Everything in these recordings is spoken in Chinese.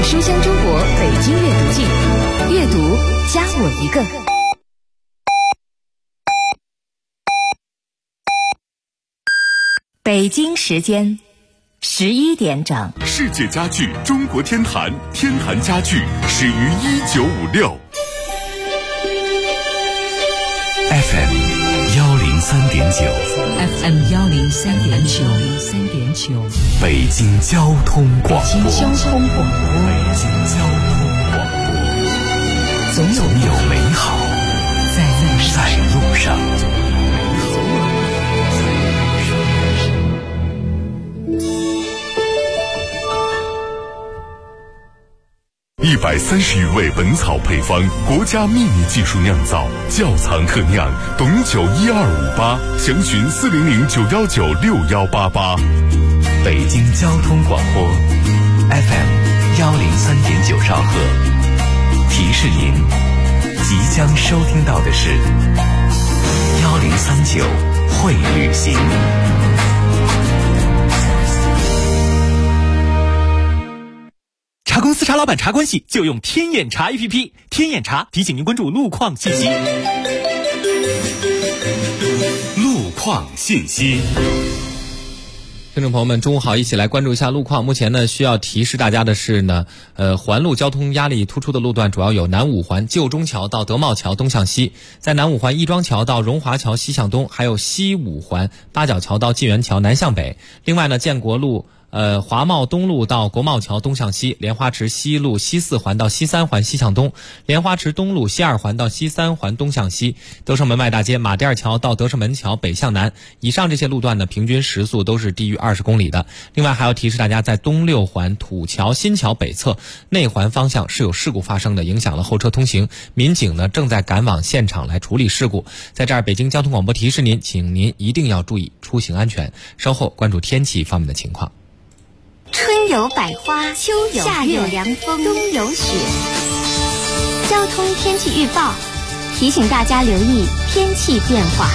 书香中国北京阅读季，阅读加我一个。北京时间11点整。 世界家具中国天坛，天坛家具始于1956。FM 103.9，FM 103.9， 北京交通广播， 北京交通广播，总有美好在路上。 130余味本草配方，国家秘密技术酿造，窖藏特酿，董酒12588，详询40091961888。 北京交通广播 FM 103.9兆赫，提示您即将收听到的是1039会旅行。 茶公司茶老板茶关系就用天眼查 APP， 天眼查提醒您关注路况信息。 路况信息。 听众朋友们，中午好，一起来关注一下路况。目前呢，需要提示大家的是呢，环路交通压力突出的路段主要有南五环旧中桥到德茂桥东向西，在南五环亦庄桥到荣华桥西向东，还有西五环八角桥到晋源桥南向北。另外呢，建国路华茂东路到国贸桥东向西，莲花池西路西四环到西三环西向东，莲花池东路西二环到西三环东向西，德胜门外大街马甸桥到德胜门桥北向南。以上这些路段呢，平均时速都是低于20公里的。另外还要提示大家，在东六环土桥新桥北侧内环方向是有事故发生的，影响了后车通行，民警呢正在赶往现场来处理事故。在这儿，北京交通广播提示您，请您一定要注意出行安全。稍后关注天气方面的情况。 春有百花，秋有夏有凉风，冬有雪。交通天气预报提醒大家留意天气变化。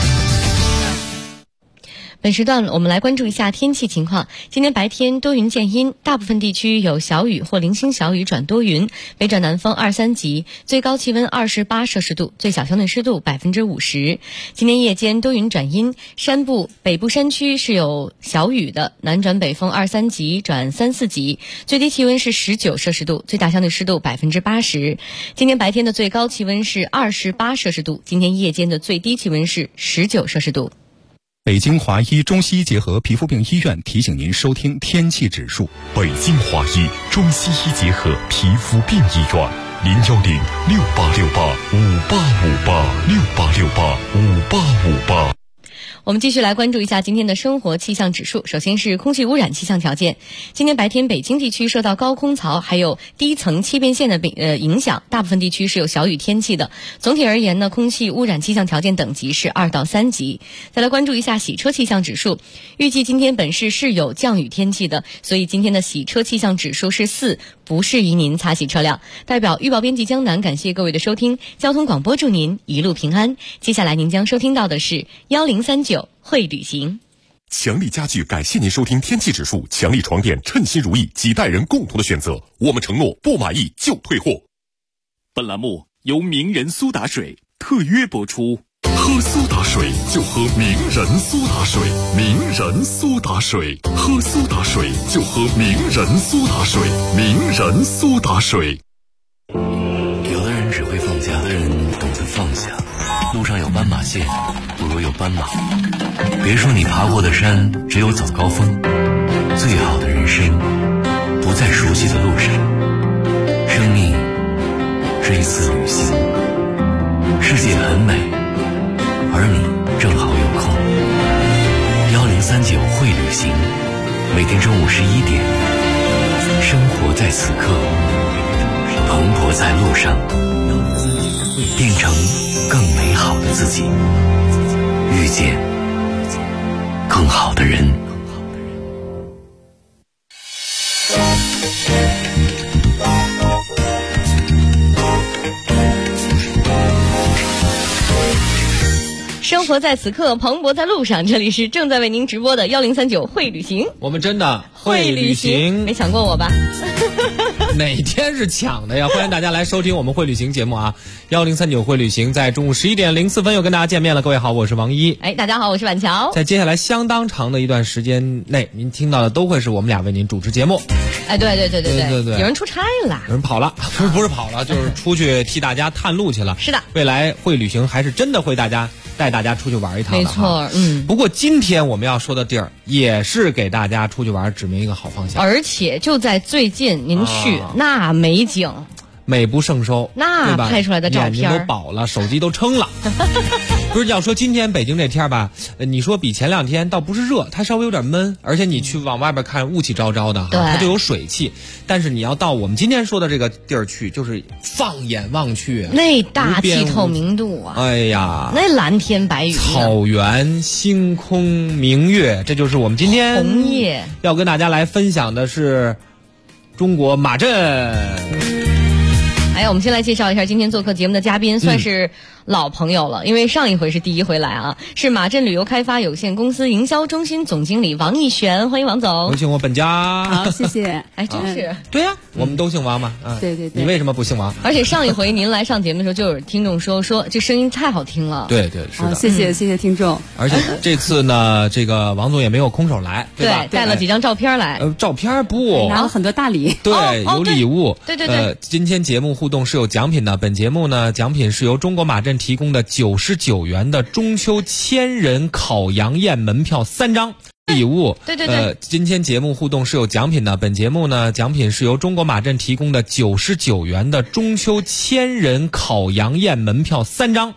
本时段我们来关注一下天气情况。今天白天多云见阴，大部分地区有小雨或零星小雨转多云，北转南风2、3级，最高气温28摄氏度，最小相对湿度50%。今天夜间多云转阴，山部北部山区是有小雨的，南转北风2、3级转3、4级，最低气温是19摄氏度，最大相对湿度80%。今天白天的最高气温是28摄氏度，今天夜间的最低气温是19摄氏度。 北京华医中西医结合皮肤病医院提醒您收听天气指数。 北京华医中西医结合皮肤病医院，010-6868-5858，6868-5858。 我们继续来关注一下今天的生活气象指数。首先是空气污染气象条件。今天白天北京地区受到高空槽还有低层气变线的影响，大部分地区是有小雨天气的。总体而言呢，空气污染气象条件等级是2到3级。再来关注一下洗车气象指数。预计今天本市是有降雨天气的，所以今天的洗车气象指数是4，不适宜您擦洗车辆。代表预报编辑江南感谢各位的收听，交通广播祝您一路平安。接下来您将收听到的是1039会旅行。 强力家具感谢您收听天气指数，强力床垫称心如意，几代人共同的选择，我们承诺不满意就退货。 本栏目由名人苏打水特约播出。 喝苏打水就喝名人苏打水，名人苏打水，喝苏打水就喝名人苏打水，名人苏打水。 有的人只会放假，有的人懂得放下。路上有斑马线，不如有斑马。别说你爬过的山只有早高峰，最好的人生不在熟悉的路上。生命是一次旅行，世界很美，而你正好有空。1039会旅行，每天中午11点，生活在此刻，蓬勃在路上，变成更美好的自己，遇见更好的人。 生活在此刻，蓬勃在路上。这里是正在为您直播的1039会旅行， 我们真的会旅行， 没想过我吧？ 哪天是抢的呀？欢迎大家来收听我们会旅行节目啊！1039会旅行在中午11:04又跟大家见面了。各位好，我是王一。 大家好，我是婉乔。 在接下来相当长的一段时间内，您听到的都会是我们俩为您主持节目。 对，有人出差了， 有人跑了，不是跑了，就是出去替大家探路去了。 是的， 未来会旅行还是真的会带大家出去玩一趟的。 没错， 不过今天我们要说的地儿也是给大家出去玩指明一个好方向， 而且就在最近您去，那美景美不胜收， 那拍出来的照片眼睛都饱了，手机都撑了。不是要说今天北京这天吧，你说比前2天倒不是热，它稍微有点闷，而且你去往外边看雾气昭昭的，它就有水汽。但是你要到我们今天说的这个地儿去，就是放眼望去， 那大气透明度啊， 哎呀， 那蓝天白云， 草原、星空、明月，这就是我们今天红叶要跟大家来分享的是中国马镇。 我们先来介绍一下今天做客节目的嘉宾，算是老朋友了，因为上一回是第一回来啊，是马镇旅游开发有限公司营销中心总经理王义璇，欢迎王总。 有请我本家。 好，谢谢。 真是。 对呀，我们都姓王嘛。 对， 你为什么不姓王？ 而且上一回您来上节目的时候，就有听众说这声音太好听了。 对，是的。 谢谢听众。 而且这次呢，这个王总也没有空手来，对吧？ 带了几张照片来。 照片不， 拿了很多大礼。 对，有礼物。 对。 今天节目互动是有奖品的。本节目呢，奖品是由中国马镇提供的99元的中秋千人烤羊宴门票3张。礼物。 对。 今天节目互动是有奖品的。本节目呢，奖品是由中国马镇提供的99元的中秋千人烤羊宴门票3张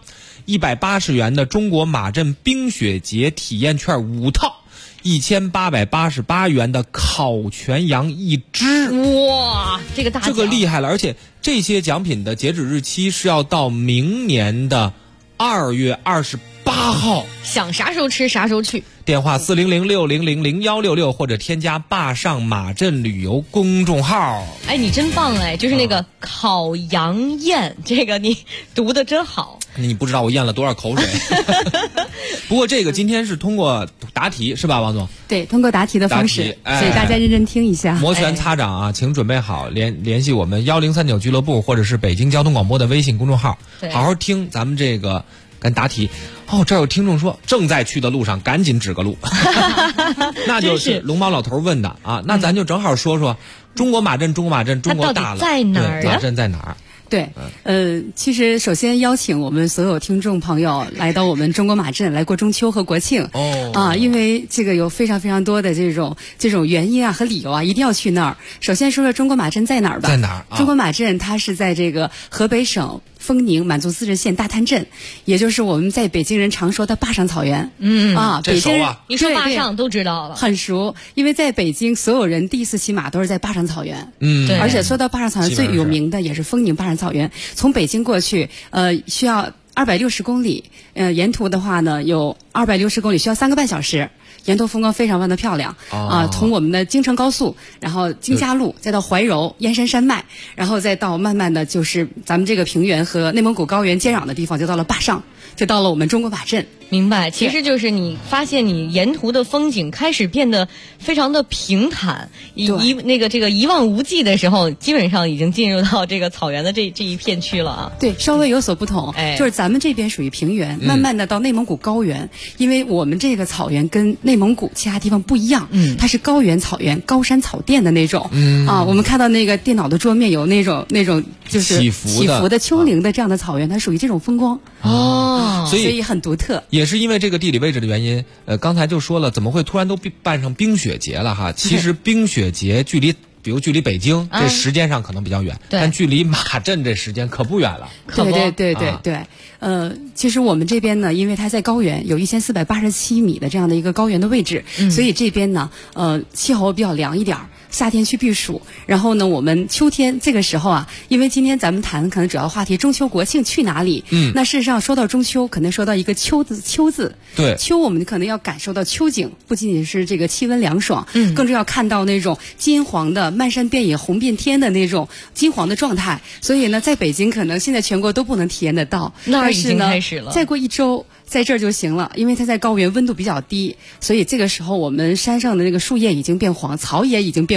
，180元的中国马镇冰雪节体验券5套。1888元的烤全羊1只。 哇，这个大奖， 这个厉害了！而且这些奖品的截止日期是要到明年的2月28号， 想啥时候吃啥时候去。 电话40060000166或者添加坝上马镇旅游公众号。 你真棒就是那个烤羊宴，这个你读的真好。 你不知道我咽了多少口水。不过这个今天是通过答题是吧，王总？ 对，通过答题的方式，所以大家认真听一下。 摩拳擦掌啊，请准备好，联系我们1039俱乐部或者是北京交通广播的微信公众号，好好听咱们这个跟答题。这儿有听众说正在去的路上，赶紧指个路。那就是龙猫老头问的啊，那咱就正好说说中国马镇，中国大了， 在哪儿？ 马镇在哪儿？ 对，其实首先邀请我们所有听众朋友来到我们中国马镇来过中秋和国庆。因为这个有非常非常多的这种原因和理由一定要去那儿。首先说说中国马镇在哪儿吧。 在哪儿？ 中国马镇它是在这个河北省丰宁满族自治县大滩镇，也就是我们在北京人常说的坝上草原。 这熟啊！ 一说坝上都知道了， 很熟。因为在北京，所有人第一次骑马都是在坝上草原。 对。 而且说到坝上草原，最有名的也是丰宁坝上草原。从北京过去，需要260公里。沿途的话呢，有260公里，需要3个半小时。沿途风光非常非常的漂亮从我们的京承高速，然后京嘉路，再到怀柔燕山山脉，然后再到慢慢的就是咱们这个平原和内蒙古高原接壤的地方，就到了坝上，就到了我们中国马镇。 明白，其实就是你发现你沿途的风景开始变得非常的平坦，这个一望无际的时候，基本上已经进入到这个草原的这一片区了啊。 对，稍微有所不同，就是咱们这边属于平原，慢慢的到内蒙古高原，因为我们这个草原跟内蒙古其他地方不一样，它是高原草原、高山草甸的那种，我们看到那个电脑的桌面有那种就是起伏的丘陵的这样的草原，它属于这种风光所以很独特。 也是因为这个地理位置的原因，刚才就说了，怎么会突然都办上冰雪节了哈？其实冰雪节距离北京这时间上可能比较远，但距离马镇这时间可不远了。 对。其实我们这边呢，因为它在高原，有1487米的这样的一个高原的位置，所以这边呢，气候比较凉一点。夏天去避暑，然后呢，我们秋天这个时候因为今天咱们谈可能主要话题中秋国庆去哪里？那事实上说到中秋，可能说到一个秋字。 对， 秋我们可能要感受到秋景，不仅仅是这个气温凉爽，更是要看到那种金黄的漫山遍野红遍天的那种金黄的状态。所以呢，在北京可能现在全国都不能体验得到， 那已经开始了。 再过1周。在这儿就行了，因为它在高原温度比较低，所以这个时候我们山上的那个树叶已经变黄，草也已经变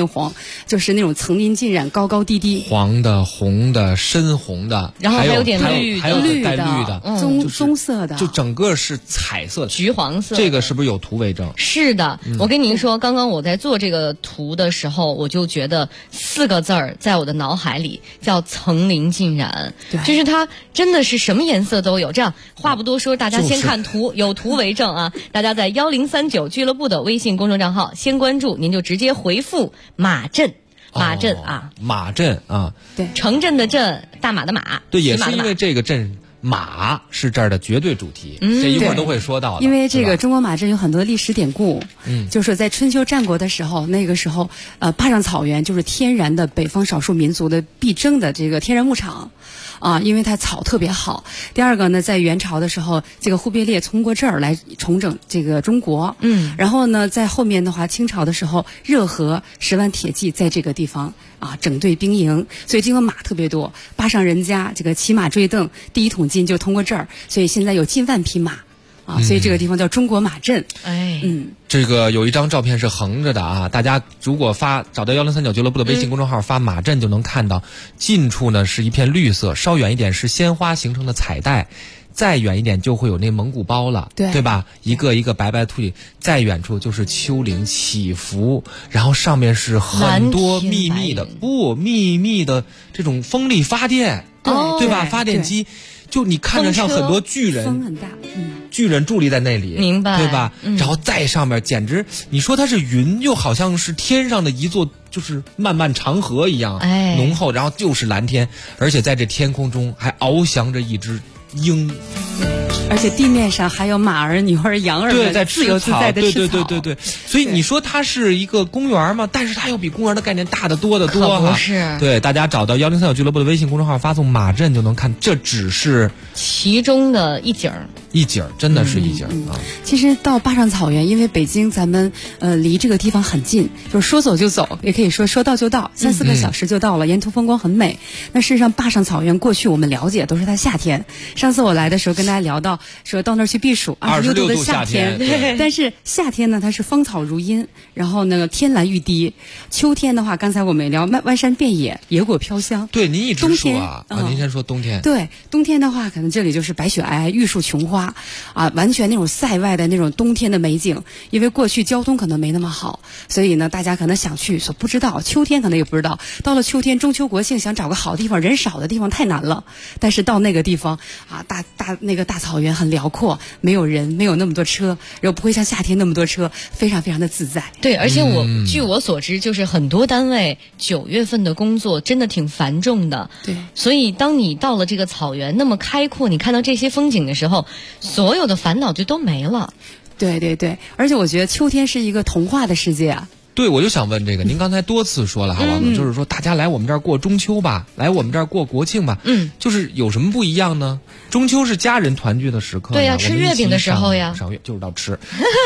面黄，就是那种层林尽染、高高低低， 黄的、红的、深红的， 然后还有点绿的， 还有带绿的， 棕色的， 就整个是彩色的， 橘黄色。 这个是不是有图为证？ 是的，我跟您说，刚刚我在做这个图的时候，我就觉得4个字儿在我的脑海里叫层林尽染，就是它真的是什么颜色都有。这样话不多说，大家先看图，有图为证啊！大家在1039俱乐部的微信公众账号先关注，您就直接回复马镇。马镇啊， 马镇啊， 对， 城镇的镇，大马的马， 对，也是因为这个镇马是这儿的绝对主题，这一会儿都会说到的。 因为这个中国马镇有很多历史典故，就是在春秋战国的时候，那个时候坝上草原就是天然的北方少数民族的必争的这个天然牧场。因为它草特别好。第二个呢，在元朝的时候，这个忽必烈通过这儿来重整这个中国。然后呢，在后面的话，清朝的时候，热河10万铁骑在这个地方整队兵营，所以这个马特别多。坝上人家这个骑马追邓，第一桶金就通过这儿，所以现在有近万匹马。所以这个地方叫中国马镇。 这个有一张照片是横着的啊，大家如果找到1039俱乐部的微信公众号发马镇就能看到，近处呢是一片绿色，稍远一点是鲜花形成的彩带，再远一点就会有那蒙古包了，对吧？一个一个白白的凸起，再远处就是丘陵起伏，然后上面是很多秘密的这种风力发电，对吧？发电机。就你看着像很多巨人， 风很大， 巨人伫立在那里， 明白， 对吧？然后在上面，简直你说它是云，又好像是天上的一座就是漫漫长河一样，浓厚，然后就是蓝天，而且在这天空中还翱翔着一只鹰。 而且地面上还有马儿、牛儿、羊儿， 对，在自由自在的吃草。 对。所以你说它是一个公园吗？但是它又比公园的概念大得多得多哈。不是。 对，大家找到1039俱乐部的微信公众号，发送马镇就能看，这只是其中的一景， 真的是一景啊。 其实到坝上草原，因为北京咱们离这个地方很近，就是说走就走，也可以说到就到，3-4个小时就到了，沿途风光很美。那事实上，坝上草原过去我们了解都是它夏天。上次我来的时候跟大家聊到，说到那儿去避暑，26度的夏天，但是夏天呢，它是芳草如茵，然后呢天蓝欲滴。秋天的话，刚才我们也聊，万山遍野，野果飘香。 对，您一直说您先说冬天。 对，冬天的话，可能这里就是白雪皑皑，玉树琼花，完全那种塞外的那种冬天的美景。因为过去交通可能没那么好，所以呢，大家可能想去所不知道，秋天可能也不知道。到了秋天，中秋国庆想找个好地方，人少的地方太难了。但是到那个地方那个大草原很辽阔，没有人，没有那么多车，然后不会像夏天那么多车，非常非常的自在。 对，而且据我所知，就是很多单位9月份的工作真的挺繁重的。 对， 所以当你到了这个草原那么开阔，你看到这些风景的时候，所有的烦恼就都没了。 对，而且我觉得秋天是一个童话的世界啊。 对，我就想问这个，您刚才多次说了哈，王总，就是说大家来我们这儿过中秋吧，来我们这儿过国庆吧，就是有什么不一样呢？中秋是家人团聚的时刻， 对呀，吃月饼的时候呀， 赏月就是到吃。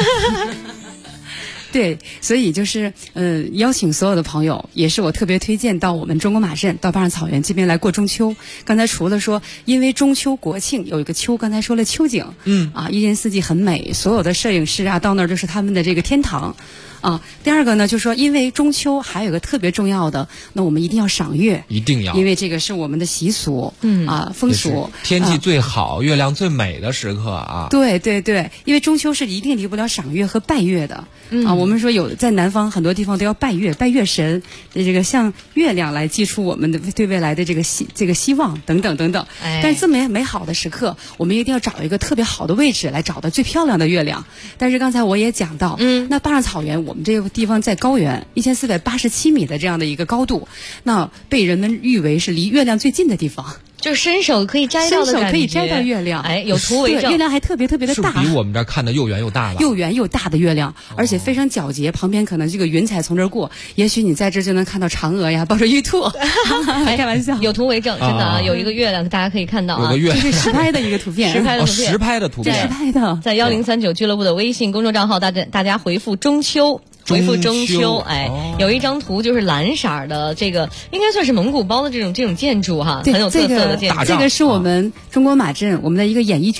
对，所以就是邀请所有的朋友，也是我特别推荐到我们中国马镇，到坝上草原这边来过中秋。刚才除了说因为中秋国庆有一个秋，刚才说了秋景，一年四季很美，所有的摄影师到那儿就是他们的这个天堂。第二个呢，就是说，因为中秋还有个特别重要的，那我们一定要赏月， 一定要， 因为这个是我们的习俗，风俗， 天气最好、月亮最美的时刻啊。 对，因为中秋是一定离不了赏月和拜月的。我们说在南方很多地方都要拜月神，这个向月亮来寄出我们的对未来的这个希望等等。但是这么美好的时刻，我们一定要找一个特别好的位置来找到最漂亮的月亮。但是刚才我也讲到，那坝上草原我们这个地方在高原1487米的这样的一个高度，那被人们誉为是离月亮最近的地方。 就伸手可以摘到的感觉， 可以摘到月亮， 有图为证。 月亮还特别的大， 是比我们这儿看的又圆又大了， 又圆又大的月亮，而且非常皎洁。旁边可能这个云彩从这儿过，也许你在这就能看到嫦娥呀，抱着玉兔。开玩笑， 有图为证，真的有一个月亮，大家可以看到啊， 这是实拍的一个图片， 实拍的图片， 在 1039俱乐部的微信公众账号，大家回复中秋。回复中秋，有一张图就是蓝色的，这个应该算是蒙古包的这种建筑哈，很有特色的建筑。 这个是我们中国马镇我们的一个演艺剧场。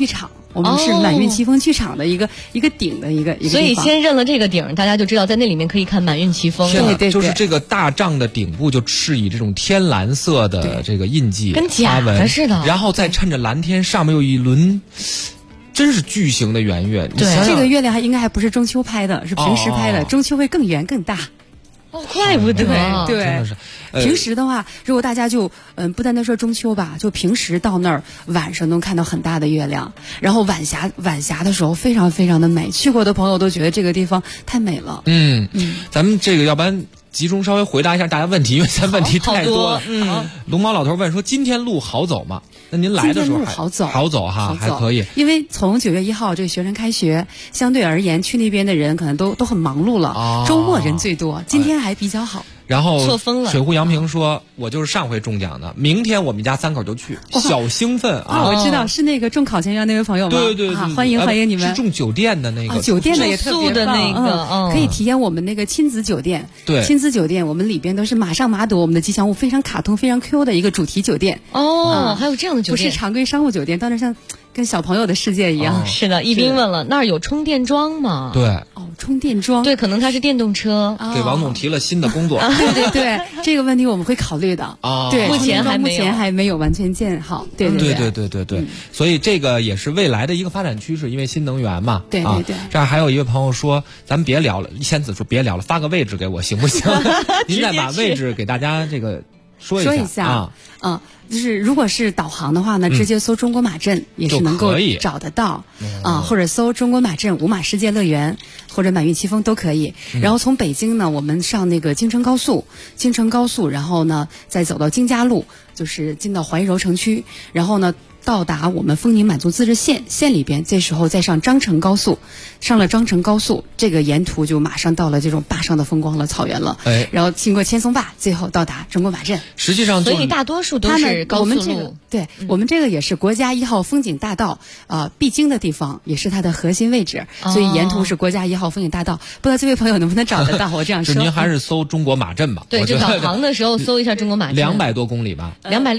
我们是满运奇峰剧场的一个顶的一个地方。 所以先认了这个顶，大家就知道在那里面可以看满运奇峰。 对， 就是这个大帐的顶部就是以这种天蓝色的这个印记跟假的似的， 然后再趁着蓝天，上面有一轮真是巨型的圆月。 对，这个月亮应该还不是中秋拍的，是平时拍的，中秋会更圆更大。 哦，怪不得。 对，平时的话，如果大家就不单单说中秋吧，就平时到那儿晚上能看到很大的月亮，然后晚霞的时候非常非常的美，去过的朋友都觉得这个地方太美了。 咱们这个要不然集中稍微回答一下大家问题，因为咱问题太多了。龙猫老头问说：“今天路好走吗？”那您来的时候好走哈，还可以。 因为从9月1号这个学生开学，相对而言去那边的人可能都很忙碌了，周末人最多，今天还比较好。 然后错峰了。 水户杨平说：“我就是上回中奖的，明天我们家3口就去，小兴奋啊！” 我知道是那个中考前阳那位朋友吗？ 对， 欢迎你们。 是中酒店的那个， 酒店的也特别的那个， 可以体验我们那个亲子酒店。 对， 亲子酒店我们里边都是马上马朵，我们的吉祥物非常卡通、非常 Q 的一个主题酒店。 还有这样的酒店， 不是常规商务酒店，到那像跟小朋友的世界一样。 是的，一斌问了，那儿有充电桩吗？ 对， 充电桩， 对，可能它是电动车。 给王总提了新的工作。 对，这个问题我们会考虑的。对， 目前还没有完全建好。对。 所以这个也是未来的一个发展趋势，因为新能源嘛。 对。 这儿还有一位朋友说，咱们别聊了，仙子说别聊了，发个位置给我行不行？您再把位置给大家这个说一下啊。就是如果是导航的话呢，直接搜中国马镇也是能够找得到或者搜中国马镇五马世界乐园或者满运奇峰都可以。然后从北京呢，我们上那个京承高速，然后呢再走到京嘉路，就是进到怀柔城区，然后呢到达我们丰宁满族自治县里边，这时候再上张成高速，上了张成高速，这个沿途就马上到了这种坝上的风光了草原了。然后经过千松坝，最后到达中国马镇。 实际上， 所以大多数都是高速路。 我们这个也是国家1号风景大道必经的地方，也是它的核心位置，所以沿途是国家1号风景大道。不知道这位朋友能不能找得到？我这样说， 您还是搜中国马镇吧。 对，就导航的时候搜一下中国马镇。 200多公里吧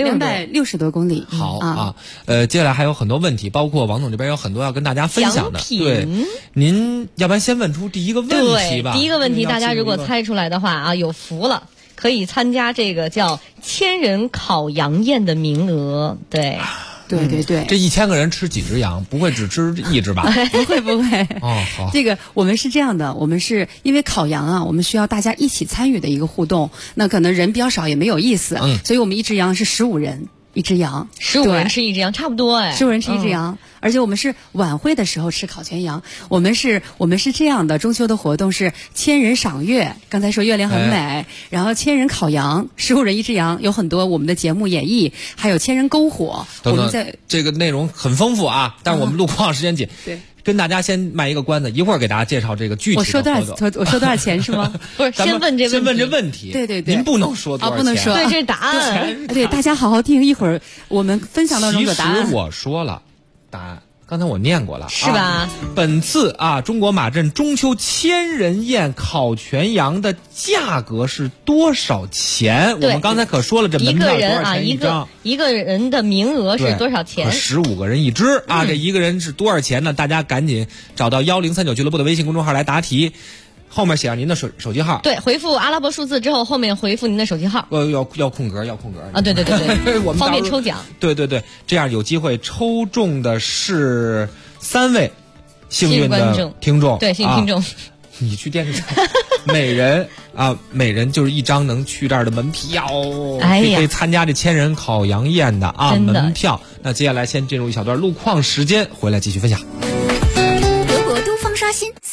，260多公里。 好啊。接下来还有很多问题，包括王总这边有很多要跟大家分享的。对，您要不然先问出第一个问题吧。 第一个问题，大家如果猜出来的话有福了，可以参加这个叫1000人烤羊宴的名额。对。 这 1000个人吃几只羊？不会只吃1只吧？ 不会。 好。 这个我们是这样的，我们是因为烤羊我们需要大家一起参与的一个互动，那可能人比较少也没有意思，所以我们一只羊是15人。一只羊 ，15人吃一只羊，差不多 15人吃一只羊，而且我们是晚会的时候吃烤全羊。我们是这样的，中秋的活动是1000人赏月，刚才说月亮很美，然后1000人烤羊，15人一只羊，有很多我们的节目演绎，还有1000人篝火。我们在这个内容很丰富啊，但是我们路况时间紧。 对。 跟大家先卖一个关子，一会儿给大家介绍这个具体的活动。 我说多少钱是吗？ 不是，先问这问题。 对， 您不能说多少钱。 不能说。 对，这是答案。 对，大家好好听，一会儿我们分享到中的答案。 其实我说了答案，刚才我念过了， 是吧？ 本次中国马镇中秋1000人宴烤全羊的价格是多少钱？我们刚才可说了，这门票多少钱一张？ 一个人的名额是多少钱 ？15个人一只这一个人是多少钱呢？大家赶紧找到1039俱乐部的微信公众号来答题。后面写上您的手机号， 对，回复阿拉伯数字之后，后面回复您的手机号。 要空格啊！对， 我们方便抽奖。 对，这样有机会抽中的是3位幸运的听众。 对，幸运听众。 你去电视上，每人就是一张能去这儿的门票，可以参加这1000人烤羊宴的门票。那接下来先进入一小段路况时间，回来继续分享。 德国东方刷新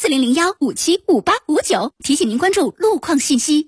4001575859，提醒您关注路况信息。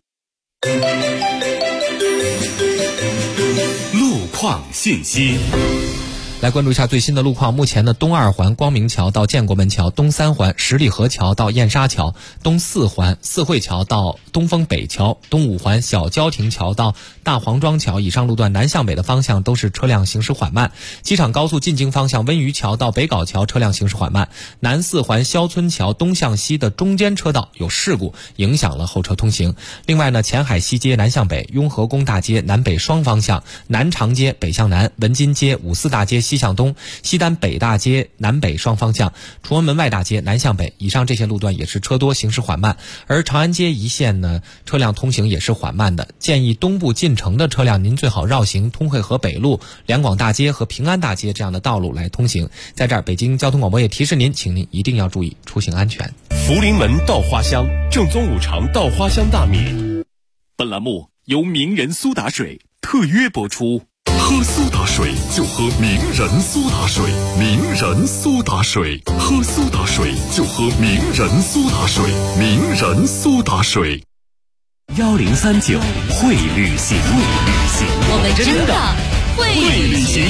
路况信息。 来关注一下最新的路况。目前呢，东2环光明桥到建国门桥，东3环十里河桥到燕莎桥，东4环四惠桥到东风北桥，东5环小郊亭桥到大黄庄桥以上路段南向北的方向都是车辆行驶缓慢。机场高速进京方向温榆桥到北碏桥车辆行驶缓慢。南4环肖村桥东向西的中间车道有事故，影响了后车通行。另外呢，前海西街南向北、雍和宫大街南北双方向、南长街北向南、文津街五四大街西西向东，西单北大街南北双方向，崇文门外大街南向北，以上这些路段也是车多，行驶缓慢。而长安街一线呢，车辆通行也是缓慢的，建议东部进城的车辆您最好绕行通惠河北路、两广大街和平安大街这样的道路来通行。在这儿，北京交通广播也提示您，请您一定要注意出行安全。 福临门稻花香，正宗五常稻花香大米。 本栏目由名人苏打水特约播出。 喝苏打水就喝名人苏打水，名人苏打水，喝苏打水就喝名人苏打水，名人苏打水。 1039会旅行， 我们真的会旅行。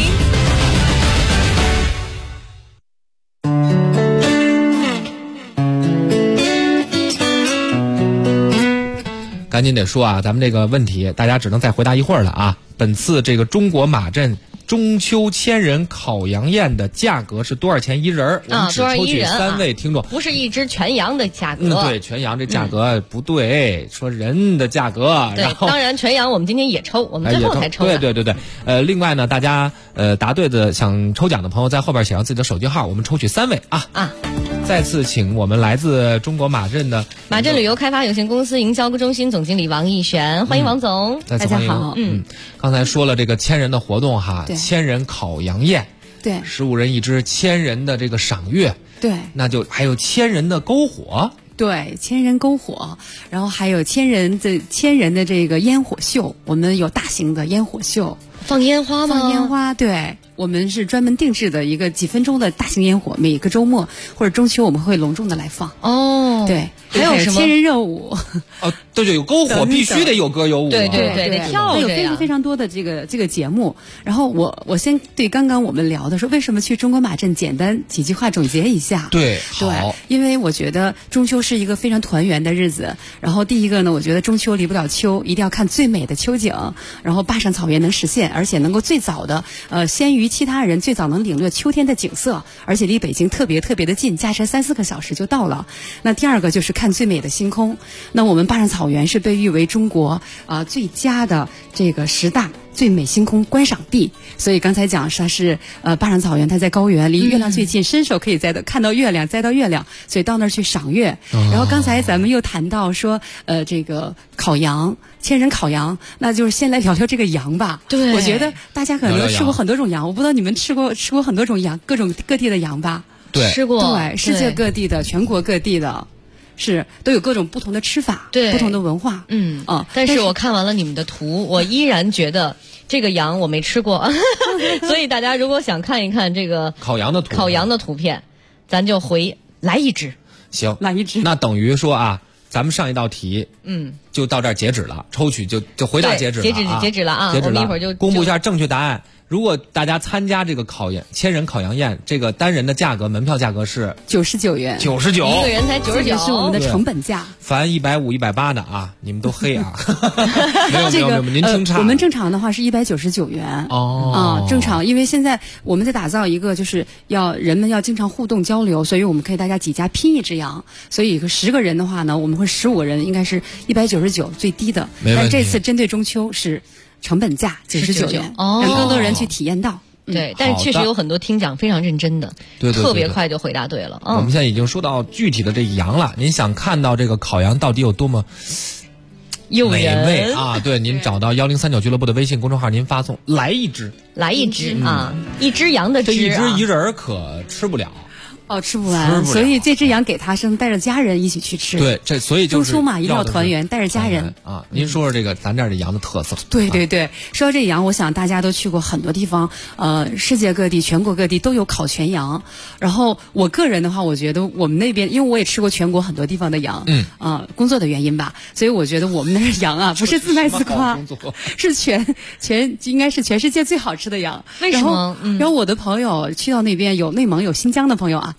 赶紧得说啊，咱们这个问题大家只能再回答一会儿了啊。本次这个中国马镇中秋千人烤羊宴的价格是多少钱一人？我们只抽取3位听众， 不是一只全羊的价格。 对，全羊这价格不对，说人的价格。 对，当然全羊我们今天也抽，我们最后才抽。 对。另外呢，大家答对的想抽奖的朋友在后边写上自己的手机号，我们抽取3位啊。再次请我们来自中国马镇的马镇旅游开发有限公司营销中心总经理王义璇，欢迎王总。 大家好。刚才说了这个千人的活动哈，千人烤羊宴， 对 ，15人一只，千人的这个赏月， 对， 那就还有千人的篝火。 对，千人篝火，然后还有千人的这个烟火秀，我们有大型的烟火秀， 放烟花吗？ 放烟花，对，我们是专门定制的一个几分钟的大型烟火，每个周末或者中秋我们会隆重的来放。 哦， 对， 还有什么千人热舞？ 哦，对，有篝火必须得有歌有舞。 对，得跳着呀。 有非常多的这个节目。然后我先对刚刚我们聊的说，为什么去中国马镇，简单几句话总结一下。 对，好， 因为我觉得中秋是一个非常团圆的日子。然后第一个呢，我觉得中秋离不了秋，一定要看最美的秋景。然后坝上草原能实现，而且能够最早的先于其他人最早能领略秋天的景色，而且离北京特别的近，驾车3-4个小时就到了。那第二个就是看最美的星空。那我们坝上草原是被誉为中国最佳的这个10大最美星空观赏地，所以刚才讲它是坝上草原，它在高原，离月亮最近，伸手可以看到月亮，摘到月亮，所以到那儿去赏月。然后刚才咱们又谈到说这个烤羊，千人烤羊，那就是先来聊聊这个羊吧。 对， 我觉得大家可能吃过很多种羊，我不知道你们吃过很多种羊，各地的羊吧？ 对， 吃过。 对，世界各地的，全国各地的。是都有各种不同的吃法， 对， 不同的文化， 但是我看完了你们的图，我依然觉得这个羊我没吃过，所以大家如果想看一看这个烤羊的图片，咱就来一只， 行， 来一只， 那等于说啊，咱们上一道题，就到这儿截止了，抽取就回答截止了， 截止了啊，我们一会儿就公布一下正确答案。如果大家参加这个千人烤羊宴，这个单人的价格，门票价格是 99元 ，99， 一个人才99， 这是我们的成本价。 凡150、180的啊，你们都黑啊！没有，您听差。 我们正常的话是199元正常，因为现在我们在打造一个就是人们要经常互动交流，所以我们可以大家几家拼一只羊，所以10个人的话呢，我们会15个人，应该是199最低的。但这次针对中秋是成本价99元，让更多人去体验到。 对，但是确实有很多听讲非常认真的， 对， 特别快就回答对了。 我们现在已经说到具体的这羊了，您想看到这个烤羊到底有多么美味啊？对，您找到1039俱乐部的微信公众号，您发送来一只啊，一只羊的只， 这一只一人可吃不了。 吃不完，所以这只羊给他生，带着家人一起去吃。 对，所以就是中秋嘛，一定要团圆，带着家人啊。您说说这个咱这儿的羊的特色。 对，说到这羊，我想大家都去过很多地方，世界各地、全国各地都有烤全羊。然后我个人的话，我觉得我们那边，因为我也吃过全国很多地方的羊，工作的原因吧，所以我觉得我们那儿羊啊，不是自卖自夸，是应该是全世界最好吃的羊。 为什么？ 然后我的朋友去到那边，有内蒙、有新疆的朋友啊。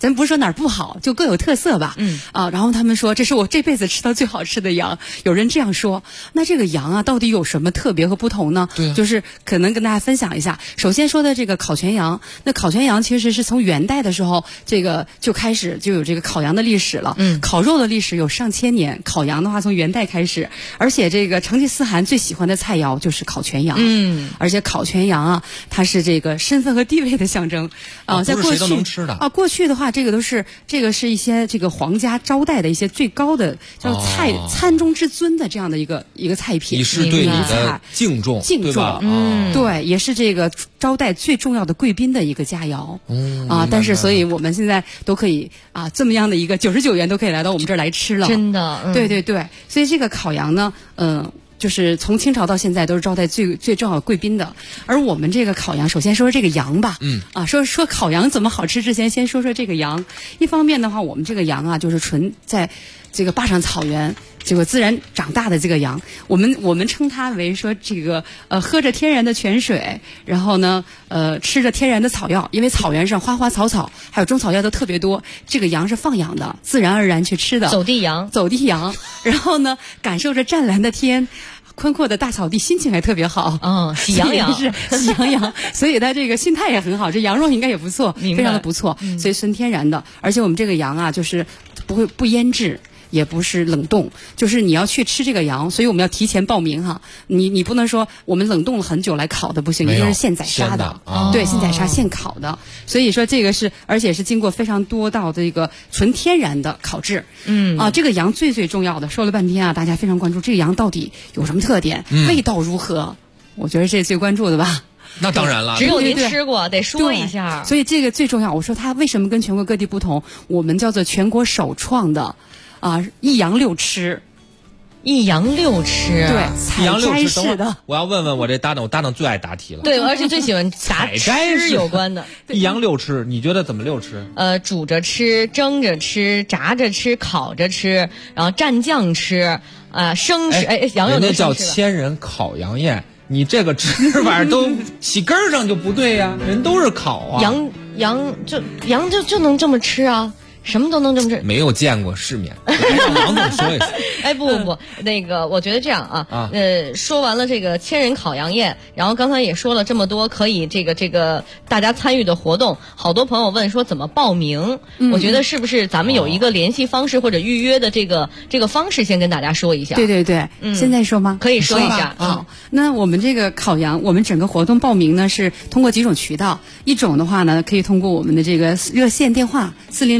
咱不是说哪儿不好，就各有特色吧。然后他们说这是我这辈子吃到最好吃的羊，有人这样说。那这个羊啊，到底有什么特别和不同呢？ 对， 就是可能跟大家分享一下。首先说的这个烤全羊，那烤全羊其实是从元代的时候，这个就开始就有这个烤羊的历史了。烤肉的历史有上千年，烤羊的话从元代开始，而且这个成吉思汗最喜欢的菜肴就是烤全羊。而且烤全羊啊，它是这个身份和地位的象征啊，在过去不是谁都能吃的啊。过去的话，这个是一些这个皇家招待的一些最高的叫餐中之尊的这样的一个菜品， 以示对你的敬重，对吧？ 对，也是这个招待最重要的贵宾的一个佳肴。但是所以我们现在都可以这么样的一个99元都可以来到我们这儿来吃了， 真的。 对对对，所以这个烤羊呢，就是从清朝到现在都是招待最重要的贵宾的。而我们这个烤羊，首先说说这个羊吧。说烤羊怎么好吃之前，先说说这个羊。一方面的话，我们这个羊啊，就是纯在这个坝上草原这个自然长大的这个羊，我们称它为说这个喝着天然的泉水，然后呢吃着天然的草药，因为草原上花花草草还有中草药都特别多，这个羊是放养的，自然而然去吃的走地羊， 然后呢感受着湛蓝的天。宽阔的大草地，心情还特别好。 喜羊羊是喜羊羊，所以它这个心态也很好。这羊肉应该也不错，非常的不错。所以纯天然的，而且我们这个羊啊，就是不腌制。也不是冷冻，就是你要去吃这个羊，所以我们要提前报名哈。你不能说我们冷冻了很久来烤的不行，一定是现宰杀的，对，现宰杀现烤的。所以说这个是，而且是经过非常多道的一个纯天然的烤制。这个羊最重要的，说了半天啊，大家非常关注这个羊到底有什么特点，味道如何？我觉得这是最关注的吧。 那当然了， 只有您吃过，得说一下。 所以这个最重要。我说它为什么跟全国各地不同？我们叫做全国首创的。一羊六吃， 对， 一羊六吃。 式的。 我要问问我这搭档，我搭档最爱答题了。 对，而且最喜欢采摘吃有关的。 一羊六吃，你觉得怎么六吃？ 煮着吃，蒸着吃，炸着吃，烤着吃，然后蘸酱吃，生吃。羊肉那叫千人烤羊宴，你这个吃法都起根儿上就不对呀，人都是烤啊。 羊就能这么吃啊？什么都能这么吃， 没有见过世面。让王总说一下。 不，那个我觉得这样啊，说完了这个千人烤羊宴，然后刚才也说了这么多可以这个大家参与的活动，好多朋友问说怎么报名，我觉得是不是咱们有一个联系方式或者预约的这个方式，先跟大家说一下。 对，现在说吗？ 可以说一下。 好，那我们这个烤羊，我们整个活动报名呢是通过几种渠道，一种的话呢可以通过我们的这个热线电话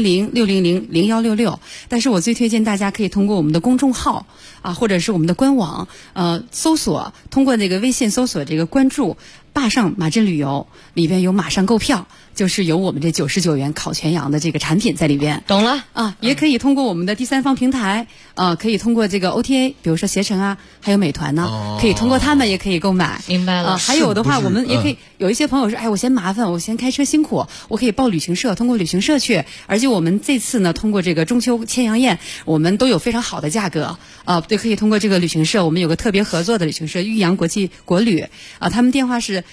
400-600-0166，但是我最推荐大家可以通过我们的公众号或者是我们的官网搜索，通过那个微信搜索这个关注坝上马镇旅游，里边有马上购票，就是有我们这99元烤全羊的这个产品在里边。 懂了也可以通过我们的第三方平台可以通过这个 OTA， 比如说携程还有美团呢，可以通过他们也可以购买。 明白了。 还有的话，我们也可以有一些朋友说，我嫌麻烦，我嫌开车辛苦，我可以报旅行社，通过旅行社去。而且我们这次呢，通过这个中秋千羊宴，我们都有非常好的价格对，可以通过这个旅行社，我们有个特别合作的旅行社豫阳国际国旅他们电话是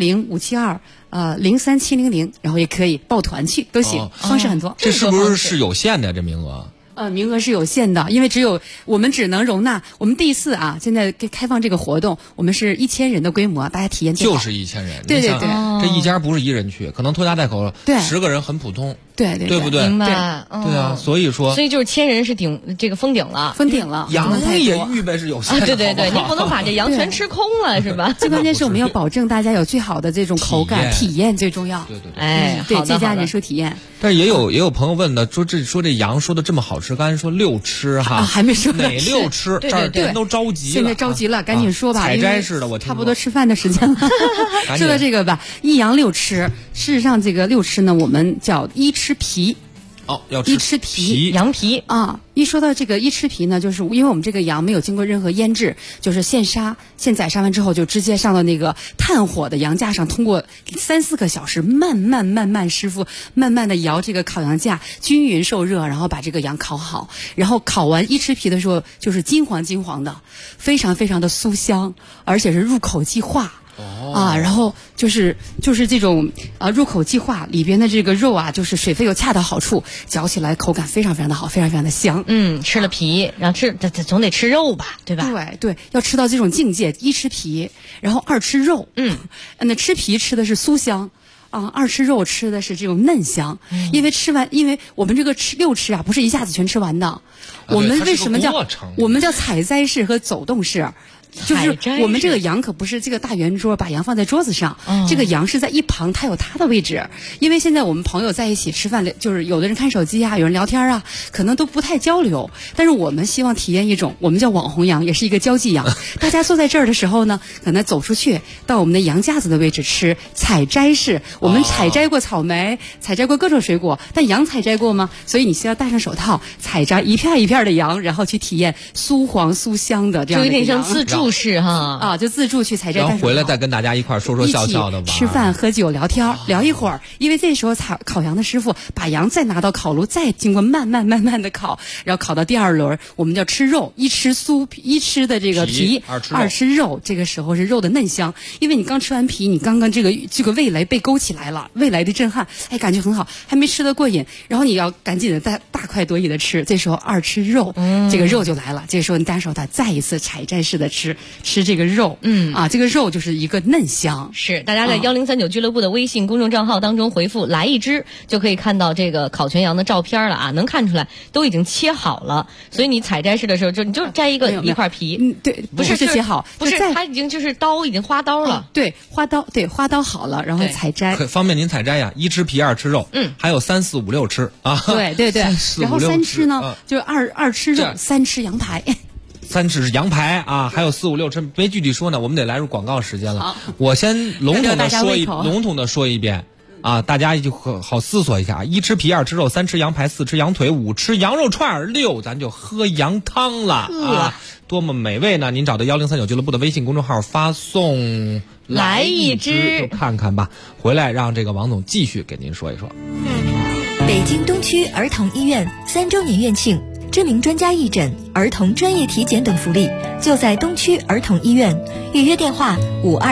010-572-03700，然后也可以报团去都行，方式很多。 这是不是有限的这名额？ 名额是有限的，因为我们只能容纳我们第一次现在开放这个活动，我们是1000人的规模，大家体验最好。 就是1000人。 对， 这一家不是一人去，可能拖家带口10个人很普通。对不对？ 明白。 对啊，所以就是1000人是封顶了。 羊也预备是有限的。 对，你不能把这羊全吃空了，是吧？ 最关键是我们要保证大家有最好的这种口感体验最重要。 对， 最佳人数体验。 但是也有朋友问呢，说这羊说的这么好吃，刚才说六吃还没说哪六吃？这儿人都着急了， 现在着急了，赶紧说吧。 采摘式的，我差不多吃饭的时间了。说到这个吧，一羊六吃，事实上这个六吃呢，我们叫一吃皮。 要一吃皮， 羊皮一说到这个一吃皮呢，就是因为我们这个羊没有经过任何腌制，就是现宰杀完之后就直接上到那个炭火的羊架上，通过3-4个小时慢慢师傅慢慢的摇这个烤羊架，均匀受热，然后把这个羊烤好，然后烤完一吃皮的时候就是金黄的，非常非常的酥香，而且是入口即化。 然后就是这种入口即化，里边的这个肉啊，就是水分有恰到好处，嚼起来口感非常非常的好，非常非常的香。 吃了皮，然后总得吃肉吧，对吧？ 对，要吃到这种境界，一吃皮，然后二吃肉。那吃皮吃的是酥香。二吃肉吃的是这种嫩香，因为我们这个六吃啊，不是一下子全吃完的。我们为什么叫采摘式和走动式？就是我们这个羊可不是这个大圆桌把羊放在桌子上，这个羊是在一旁，它有它的位置。因为现在我们朋友在一起吃饭，就是有的人看手机啊，有人聊天啊，可能都不太交流。但是我们希望体验一种，我们叫网红羊，也是一个交际羊。大家坐在这儿的时候呢，可能走出去到我们的羊架子的位置吃采摘式。我们采摘过草莓，采摘过各种水果，但羊采摘过吗？所以你需要戴上手套，采摘一片一片的羊，然后去体验酥黄酥香的这样的羊。 就有点像自助式哈就自助去采摘， 然后回来再跟大家一块说说笑笑的玩， 吃饭喝酒聊天聊一会儿。因为这时候烤羊的师傅把羊再拿到烤炉，再经过慢慢的烤，然后烤到第二轮，我们叫吃肉，一吃酥皮，一吃的这个皮，二吃肉。这个时候是肉的嫩香，因为你刚吃完皮，你刚刚这个味蕾被勾起来了，味蕾的震撼，感觉很好，还没吃得过瘾，然后你要赶紧的大快朵颐的吃。这时候二吃肉，这个肉就来了。这时候你单手它再一次采摘式的吃这个肉，这个肉就是一个嫩香。 是，大家在1039俱乐部的微信公众账号当中回复来一只，就可以看到这个烤全羊的照片了啊，能看出来都已经切好了。所以你采摘式的时候，你就摘一块皮， 对，不是切好， 不是它已经就是刀已经花刀了， 对，花刀好了，然后采摘， 方便您采摘呀。一吃皮，二吃肉，还有3、4、5、6吃啊。 对，然后3吃呢，就是二吃肉，3吃羊排。 3吃羊排啊，还有4、5、6吃，没具体说呢，我们得来入广告时间了。我先笼统的说一遍啊，大家就好思索一下：1吃皮，2吃肉，3吃羊排，4吃羊腿，5吃羊肉串，6咱就喝羊汤了啊，多么美味呢！您找到1039俱乐部的微信公众号，发送来一只， 就看看吧。回来让这个王总继续给您说一说。 北京东区儿童医院3周年院庆。知名专家义诊、儿童专业体检等福利，就在东区儿童医院。预约电话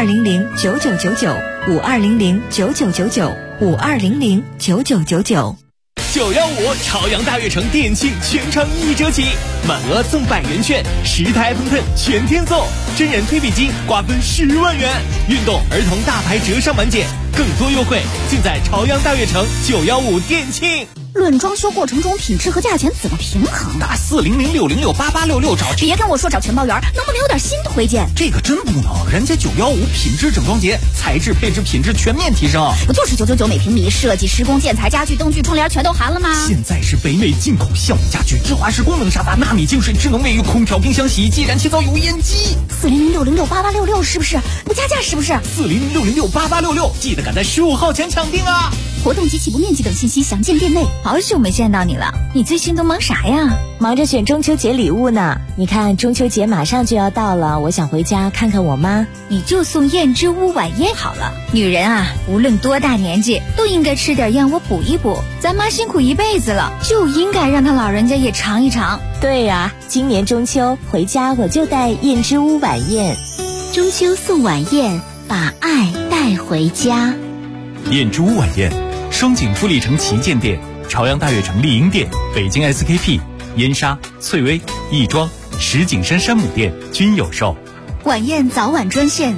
52009999，52009999，52009999。915朝阳大悦城店庆全程1折起，满额送100元券，10台iPhone 10全天送，真人推背机瓜分10万元，运动儿童大牌折上满减，更多优惠尽在朝阳大悦城915店庆。 论装修过程中品质和价钱怎么平衡？ 打40066688866找。 别跟我说找全包员，能不能有点新推荐？ 这个真不能，人家915品质整装节，材质配置品质全面提升。 不就是999每平米，设计施工建材家具灯具窗帘全都含了吗？ 现在是北美进口酵母家具，芝华士功能沙发，纳米净水，智能卫浴，空调冰箱洗衣机，燃气灶油烟机。 40066688866是不是？不加价是不是 ？40066688866，记得赶在15号前抢定啊！ 活动及起步面积等信息详见店内。 好久没见到你了，你最近都忙啥呀？忙着选中秋节礼物呢。你看中秋节马上就要到了，我想回家看看我妈。 你就送燕之屋晚宴好了。女人啊，无论多大年纪，都应该吃点燕窝补一补。咱妈辛苦一辈子了，就应该让她老人家也尝一尝。 对呀，今年中秋回家我就带燕之屋晚宴。 中秋送晚宴，把爱带回家。 燕之屋晚宴，双井富力城旗舰店、朝阳大悦城丽婴店、北京 SKP、燕莎、翠微、亦庄、石景山山姆店均有售。 晚宴早晚专线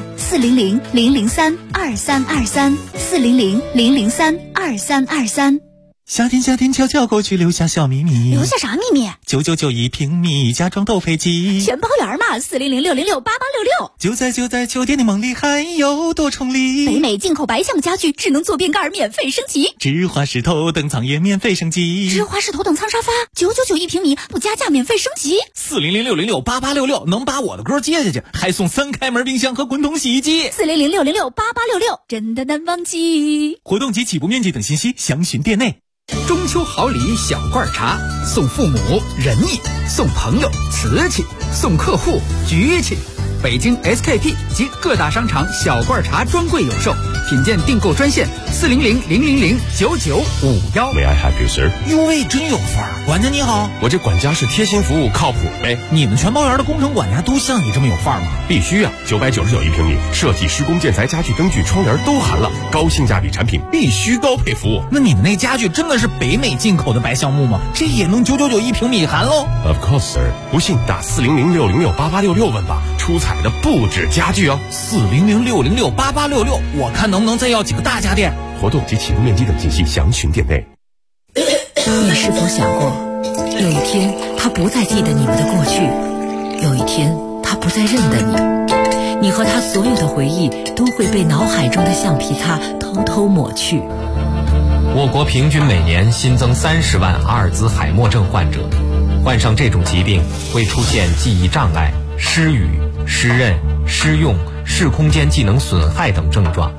400-003-2323，400-003-2323。 夏天悄悄过去，留下小秘密。 留下啥秘密 ？999一平米，家装斗飞机， 全包圆嘛！400-606-8866。 就在酒店的梦里，还有多重礼。 北美进口白象家具，智能坐便盖免费升级。 芝华士头等舱也免费升级。 芝华士头等舱沙发999一平米，不加价免费升级。 400-606-8866，能把我的歌接下去，还送3开门冰箱和滚筒洗衣机。 400-606-8866，真的难忘记。 活动及起步面积等信息详询店内。 中秋好礼小罐茶，送父母仁义，送朋友瓷器，送客户局气。北京 SKP 及各大商场小罐茶专柜有售， 品鉴订购专线400-000-9951。 May I help you, sir？ 哟喂，真有范儿！管家你好， 我这管家是贴心服务，靠谱呗。 你们全包园的工程管家都像你这么有范儿吗？ 必须啊！999一平米，设计、施工、建材、家具、灯具、窗帘都含了，高性价比产品，必须高配服务。 那你们那家具真的是北美进口的白橡木吗？这也能999一平米含喽 ？Of course, sir。不信打400-606-8866问吧，出彩的不止家具哦。 400-606-8866，我看能不能再要几个大家电。 活动及启动面积等信息详询店内。 你是否想过，有一天他不再记得你们的过去，有一天他不再认得你，你和他所有的回忆都会被脑海中的橡皮擦偷偷抹去。 我国平均每年新增30万阿尔兹海默症患者，患上这种疾病会出现记忆障碍、失语、失认、失用、视空间技能损害等症状。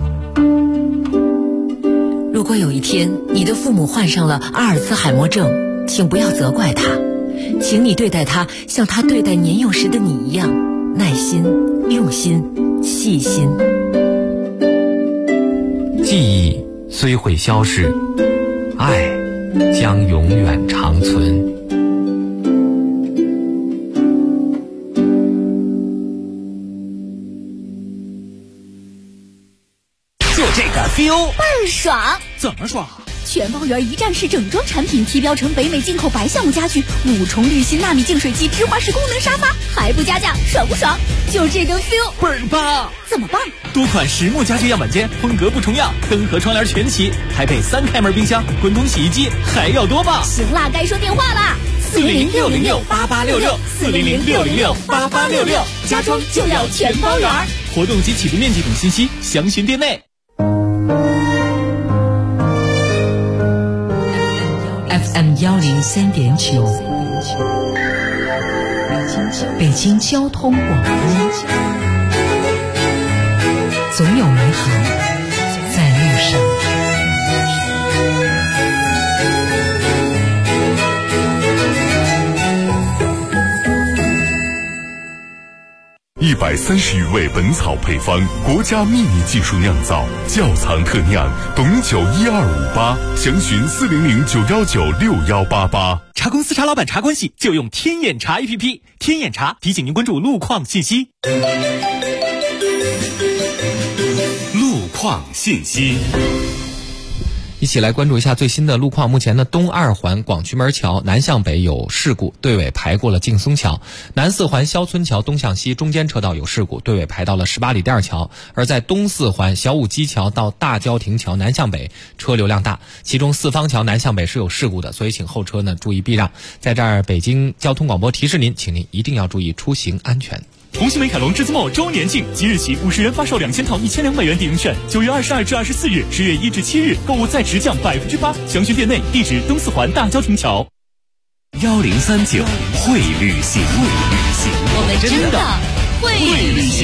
如果有一天你的父母患上了阿尔兹海默症，请不要责怪他，请你对待他像他对待年幼时的你一样，耐心、用心、细心。 记忆虽会消逝，爱将永远长存。 就这个 feel 倍儿爽！ 怎么爽？ 全包园一站式整装产品提标成北美进口白橡木家具，5重滤芯纳米净水机直滑式功能沙发，还不加价，爽不爽？就这个 feel 倍儿棒！ 怎么棒？ 多款实木家具样板间，风格不重样，灯和窗帘全齐，还配3开门冰箱、滚筒洗衣机，还要多棒！ 行啦，该说电话啦 ！400-606-8866，400-606-8866， 家装就要全包园。 活动及启动面积等信息详询店内。 FM 103.9，北京交通广播，总有美好在路上。 130余味本草配方，国家秘密技术酿造，窖藏特酿，董酒12588，详询400-919-6188。 茶公司茶老板茶关系就用天眼茶 APP， 天眼茶提醒您关注路况信息。 路况信息。 一起来关注一下最新的路况。目前呢，东2环广渠门桥南向北有事故，队尾排过了劲松桥；南4环肖村桥东向西中间车道有事故，队尾排到了18里店桥。而在东4环小武基桥到大郊亭桥南向北车流量大，其中四方桥南向北是有事故的，所以请后车呢注意避让。在这儿，北京交通广播提示您，请您一定要注意出行安全。 同心美凯龙至今末周年庆，即日起50元发售2000套1200元抵用券，9月22至24日，10月1至7日购物再直降8%，详询店内，地址东4环大郊亭桥。 1039会旅行， 我们真的会旅行。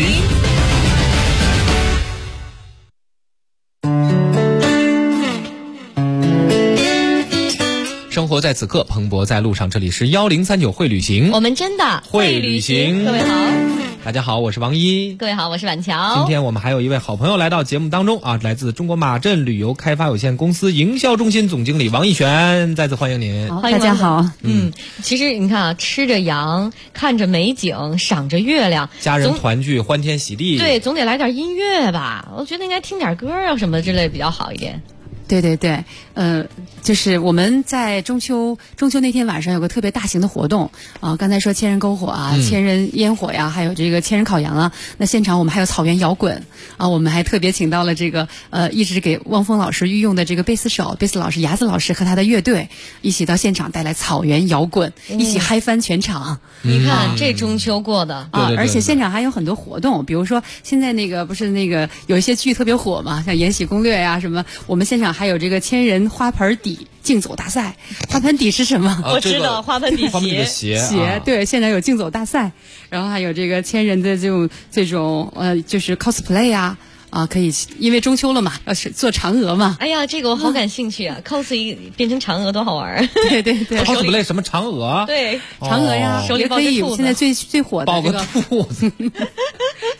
生活在此刻，蓬勃在路上。这里是1039会旅行， 我们真的会旅行。 各位好， 大家好，我是王一。 各位好，我是婉乔。 今天我们还有一位好朋友来到节目当中啊，来自中国马镇旅游开发有限公司营销中心总经理王艺璇，再次欢迎您。 大家好。 其实你看啊，吃着羊，看着美景，赏着月亮， 家人团聚，欢天喜地。 对，总得来点音乐吧？我觉得应该听点歌啊什么之类比较好一点。 对对对，就是我们在中秋那天晚上有个特别大型的活动啊，刚才说千人篝火啊，千人烟火呀，还有这个千人烤羊啊。那现场我们还有草原摇滚啊，我们还特别请到了这个一直给汪峰老师御用的这个贝斯手、贝斯老师牙子老师和他的乐队一起到现场带来草原摇滚，一起嗨翻全场。 你看这中秋过的啊，而且现场还有很多活动，比如说现在那个不是那个有一些剧特别火嘛，像《延禧攻略》呀什么，我们现场还有这个千人花盆底竞走大赛。花盆底是什么？ 我知道花盆底鞋，对，现场有竞走大赛，然后还有这个千人的这种就是 cosplay 啊。可以，因为中秋了嘛，要是做嫦娥嘛。 哎呀，这个我好感兴趣啊！cos 变成嫦娥多好玩！ 对对对 ，cosplay 什么嫦娥？ 对， 嫦娥呀， 手里抱可以。现在最火的抱个兔子。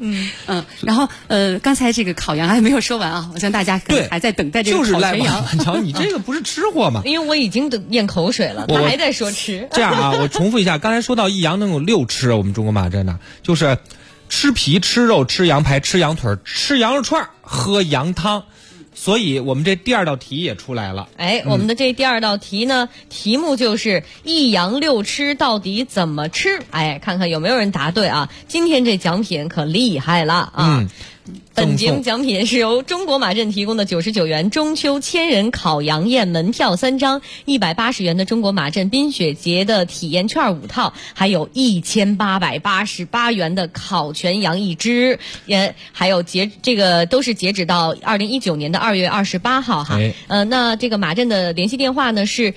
然后刚才这个烤羊还没有说完啊，我相信大家可能还在等待这个烤全羊。 就是赖你这个不是吃货吗？ 因为我已经咽口水了，他还在说吃。 这样啊，我重复一下，刚才说到一羊能有6吃，我们中国马镇呢，就是吃皮、吃肉、吃羊排、吃羊腿、吃羊肉串、喝羊汤。所以我们这第2道题也出来了。 我们的这第2道题呢，题目就是一羊6吃到底怎么吃？看看有没有人答对啊！今天这奖品可厉害了啊！本节目奖品是由中国马镇提供的99元中秋千人烤羊宴门票3张，180元的中国马镇冰雪节的体验券5套，还有1888元的烤全羊1只，还有这个都是截止到2019年的2月28号哈。那这个马镇的联系电话呢是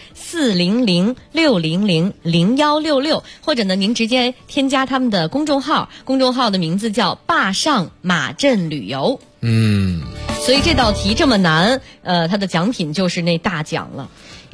400-600-0166，或者呢您直接添加他们的公众号的名字叫坝上马镇旅游。所以这道题这么难，它的奖品就是那大奖了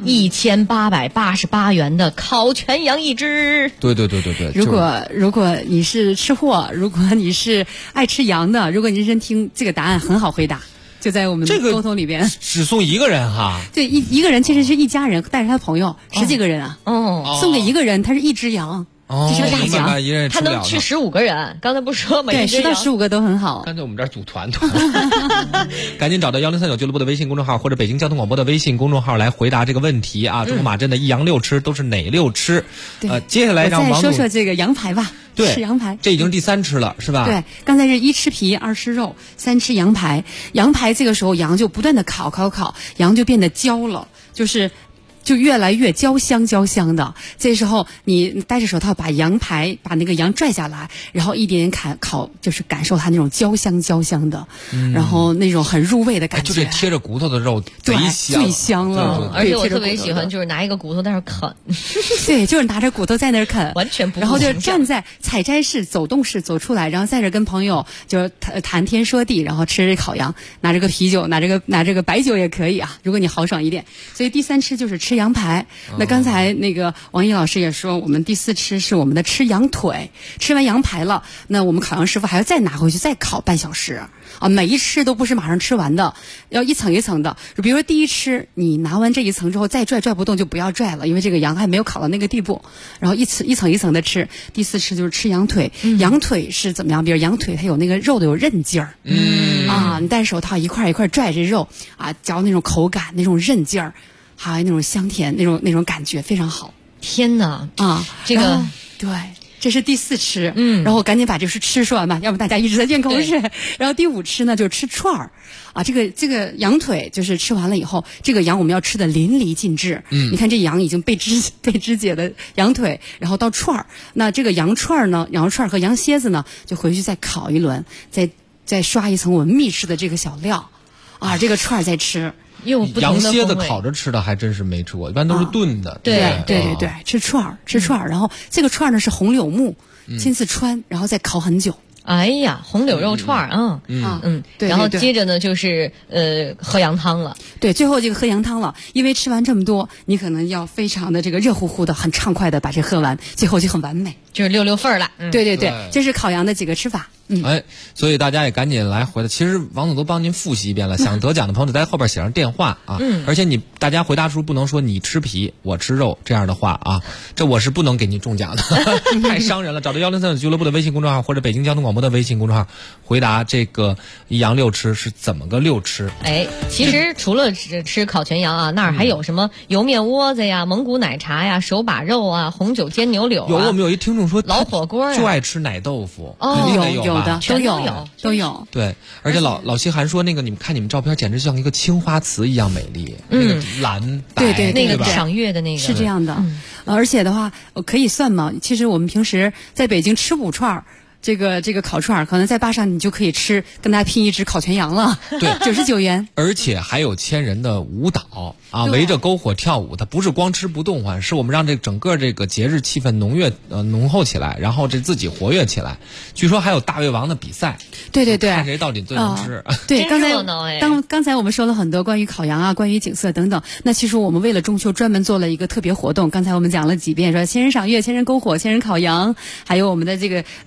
，1888元的烤全羊1只。 对。 如果你是吃货，如果你是爱吃羊的，如果你认真听，这个答案很好回答，就在我们的沟通里边。 只送1个人哈。 对，一个人其实是一家人带着他的朋友10几个人啊。送给1个人，他是1只羊。这是大奖， 他能去15个人。刚才不说吗？ 对，10到15个都很好。 干脆我们这儿组团，赶紧找到1039俱乐部的微信公众号或者北京交通广播的微信公众号来回答这个问题啊！中国马镇的一羊6吃都是哪6吃？接下来让王总再说说这个羊排吧。 对， 吃羊排， 这已经是第3吃了，是吧？ 对，刚才是1吃皮，2吃肉，3吃羊排。羊排这个时候羊就不断的烤，羊就变得焦了，就越来越焦香的。这时候你戴着手套把那个羊拽下来，然后一点点烤，就是感受它那种焦香的，然后那种很入味的感觉。 就这贴着骨头的肉贼香， 最香了。 而且我特别喜欢就是拿一个骨头在那啃。 对，就是拿着骨头在那儿啃， 完全不。 然后就站在采摘室、走动室走出来，然后在这跟朋友就谈天说地，然后吃着烤羊，拿着个啤酒，拿这个白酒也可以啊，如果你豪爽一点。所以第3吃就是吃羊排。那刚才那个王毅老师也说，我们第4吃是我们的吃羊腿。吃完羊排了，那我们烤羊师傅还要再拿回去再烤半小时啊！每一吃都不是马上吃完的，要一层一层的。比如说第1吃，你拿完这一层之后再拽不动就不要拽了，因为这个羊还没有烤到那个地步。然后一层一层的吃。第4吃就是吃羊腿。羊腿是怎么样？比如羊腿它有那个肉的有韧劲儿，你戴手套一块一块拽着肉啊，嚼那种口感，那种韧劲儿。还有那种香甜，那种感觉非常好。 天哪啊！这个对，这是第4吃。然后我赶紧把这事吃说完吧，要不大家一直在咽口水。然后第5吃呢，就是吃串儿啊。这个羊腿就是吃完了以后，这个羊我们要吃的淋漓尽致。你看这羊已经被肢解的羊腿，然后到串儿。那这个羊串呢，羊肉串和羊蝎子呢，就回去再烤一轮，再刷一层我们秘式的这个小料啊，这个串儿再吃。 羊蝎子烤着吃的还真是没吃过，一般都是炖的。 对，吃串儿，然后这个串儿呢是红柳木亲自穿，然后再烤很久。 哎呀，红柳肉串儿对，然后接着呢就是喝羊汤了。 对，最后这个喝羊汤了，因为吃完这么多，你可能要非常的这个热乎乎的、很畅快的把这喝完，最后就很完美， 就是溜份儿了。 对，这是烤羊的几个吃法。 所以大家也赶紧来回答。其实王总都帮您复习一遍了，想得奖的朋友在后边写上电话啊。而且大家回答时不能说你吃皮我吃肉这样的话啊，这我是不能给您中奖的，太伤人了。找到103俱乐部的微信公众号或者北京交通广播的微信公众号，回答这个一羊6吃是怎么个6吃。 其实除了吃烤全羊啊，那儿还有什么油面窝子呀、蒙古奶茶呀、手把肉啊、红酒煎牛柳啊。 我们有一听众说老火锅就爱吃奶豆腐。 有的都有。 对，而且老西涵说那个你们照片简直像一个青花瓷一样美丽，那个蓝白， 对， 那个赏月的那个是这样的。而且的话，可以算嘛。其实我们平时在北京吃5串儿。这个烤串儿，可能在坝上你就可以吃，跟大家拼一只烤全羊了。 对 ，99元。 而且还有千人的舞蹈啊，围着篝火跳舞，它不是光吃不动唤，是我们让这整个这个节日气氛浓厚起来，然后这自己活跃起来。据说还有大胃王的比赛。 对， 看谁到底最能吃。 对，刚才我们说了很多关于烤羊啊，关于景色等等。那其实我们为了中秋专门做了一个特别活动。刚才我们讲了几遍，说千人赏月、千人篝火、千人烤羊，还有我们的这个千人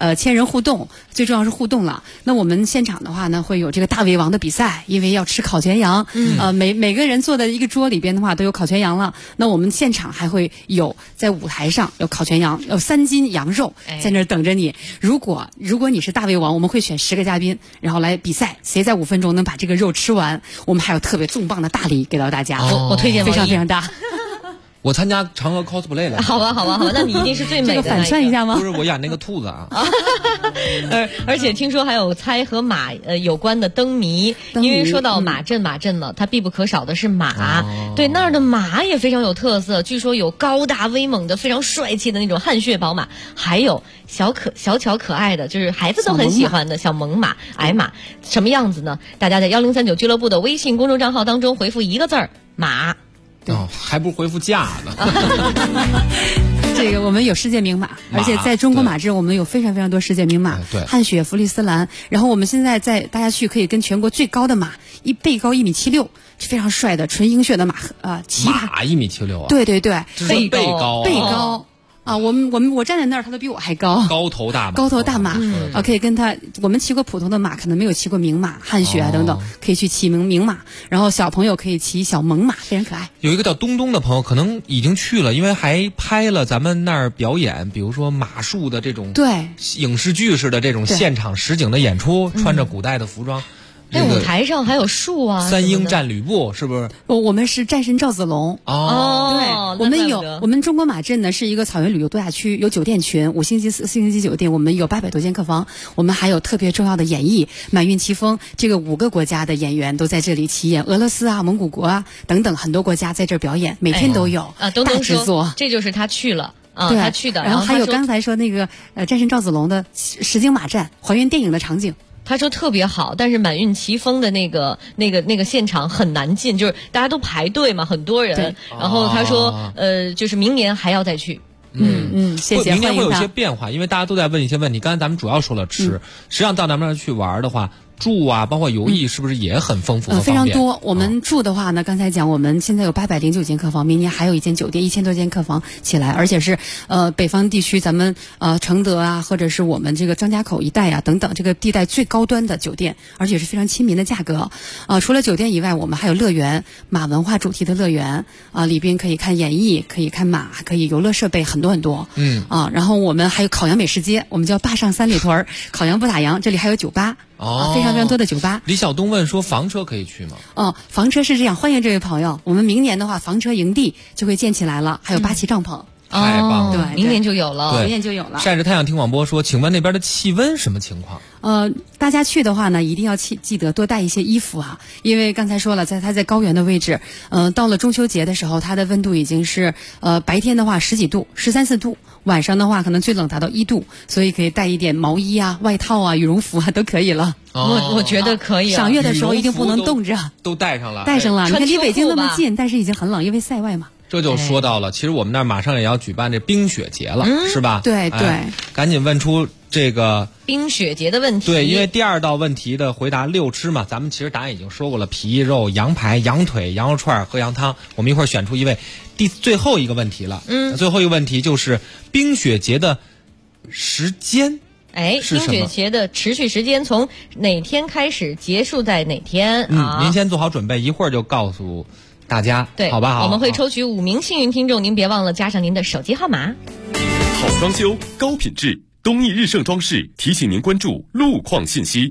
人互动，最重要是互动了。那我们现场的话呢，会有这个大胃王的比赛，因为要吃烤全羊，每个人坐在一个桌里边的话都有烤全羊了。那我们现场还会有在舞台上有烤全羊，有3斤羊肉在那儿等着你。如果你是大胃王，我们会选10个嘉宾，然后来比赛，谁在5分钟能把这个肉吃完。我们还有特别重磅的大礼给到大家， 我推荐非常非常大。 我参加嫦娥 cosplay 了。 好吧，那你一定是最美的。 这个反串一下吗？ 不是，我演那个兔子啊。 而且听说还有猜和马有关的灯谜，因为说到马镇了，它必不可少的是马。对，那儿的马也非常有特色，据说有高大威猛的、非常帅气的那种汗血宝马，还有小巧可爱的，就是孩子都很喜欢的小猛马、矮马。什么样子呢？大家在1039俱乐部的微信公众账号当中回复1个字儿“马”。 还不如回复价呢。 这个我们有世界名马，而且在中国马镇我们有非常非常多世界名马，汗血、弗利斯兰。然后我们现在大家去可以跟全国最高的马，背高1.76米，非常帅的纯英血的马骑马1.76米啊？ 对， 背高。 啊，我站在那儿，他都比我还高， 高头大马，可以跟他，我们骑过普通的马，可能没有骑过名马、汗血啊等等，可以去骑名马，然后小朋友可以骑小猛马，非常可爱。 有一个叫东东的朋友可能已经去了，因为还拍了咱们那儿表演，比如说马术的这种影视剧式的这种现场实景的演出，穿着古代的服装。 那舞台上还有树啊 ，3英战吕布是不是？ 我们是战神赵子龙对，我们中国马镇呢是一个草原旅游度假区，有酒店群，5星级、4星级酒店，我们有800多间客房，我们还有特别重要的演绎，满运奇峰，这个5个国家的演员都在这里起演，俄罗斯啊、蒙古国啊等等很多国家在这儿表演，每天都有大制作。 这就是他去了。 对， 他去的。 然后还有刚才说那个战神赵子龙的实景马战，还原电影的场景。 他说特别好，但是满运奇峰的那个现场很难进，就是大家都排队嘛，很多人。然后他说，就是明年还要再去。 谢谢。 明年会有一些变化，因为大家都在问一些问题。刚才咱们主要说了吃，实际上到咱们那儿去玩的话，住啊，包括游艺，是不是也很丰富和方便？ 非常多。我们住的话呢，刚才讲我们现在有809间客房，明年还有一间酒店1000多间客房起来，而且是北方地区咱们承德啊，或者是我们这个张家口一带啊等等这个地带最高端的酒店，而且是非常亲民的价格。除了酒店以外，我们还有乐园，马文化主题的乐园里边可以看演艺，可以看马，可以游乐设备很多很多。然后我们还有烤羊美食街，我们叫坝上三里屯烤羊不打烊，这里还有酒吧。非常非常多的酒吧。 李晓东问说房车可以去吗？ 房车是这样，欢迎这位朋友。我们明年的话，房车营地就会建起来了，还有8旗帐篷。 太棒了， 对，明年就有了， 明年就有了。 晒着太阳听广播说，请问那边的气温什么情况？ 大家去的话呢，一定要记得多带一些衣服啊，因为刚才说了，它在高原的位置，到了中秋节的时候，它的温度已经是白天的话10几度，13、14度，晚上的话可能最冷达到1度，所以可以带一点毛衣啊、外套啊、羽绒服啊都可以了。 我觉得可以。 赏月的时候一定不能冻着， 都带上了。 带上了，你看离北京那么近，但是已经很冷，因为塞外嘛。 这就说到了，其实我们那儿马上也要举办这冰雪节了，是吧？ 对， 赶紧问出这个冰雪节的问题。 对，因为第2道问题的回答6吃嘛，咱们其实答案已经说过了，皮肉、羊排、羊腿、羊肉串、喝羊汤。我们一会儿选出一位。最后一个问题了，最后一个问题就是冰雪节的时间。 冰雪节的持续时间从哪天开始，结束在哪天您先做好准备，一会儿就告诉大家， 对， 好吧？ 我们会抽取5名幸运听众，您别忘了加上您的手机号码。 好装修，高品质，东义日盛装饰提醒您关注路况信息。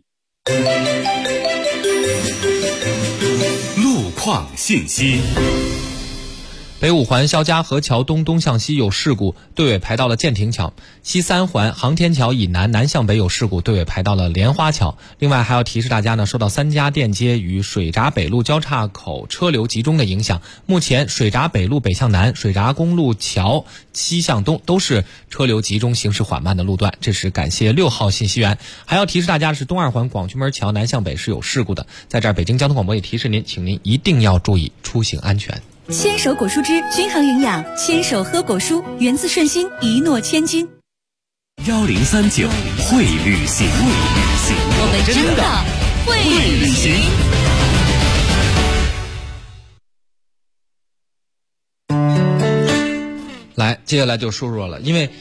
路况信息。 北5环肖家河桥东东向西有事故，队尾排到了建亭桥；西3环航天桥以南向北有事故，队尾排到了莲花桥。另外还要提示大家呢，受到3家电街与水闸北路交叉口车流集中的影响，目前水闸北路北向南、水闸公路桥西向东都是车流集中、行驶缓慢的路段。这是感谢6号信息员。还要提示大家的是，东2环广渠门桥南向北是有事故的，在这儿北京交通广播也提示您，请您一定要注意出行安全。 牵手果蔬汁均衡营养，牵手喝果蔬，源自顺心，一诺千金。 1039会旅行， 我们真的会旅行。 来，接下来就说说了，因为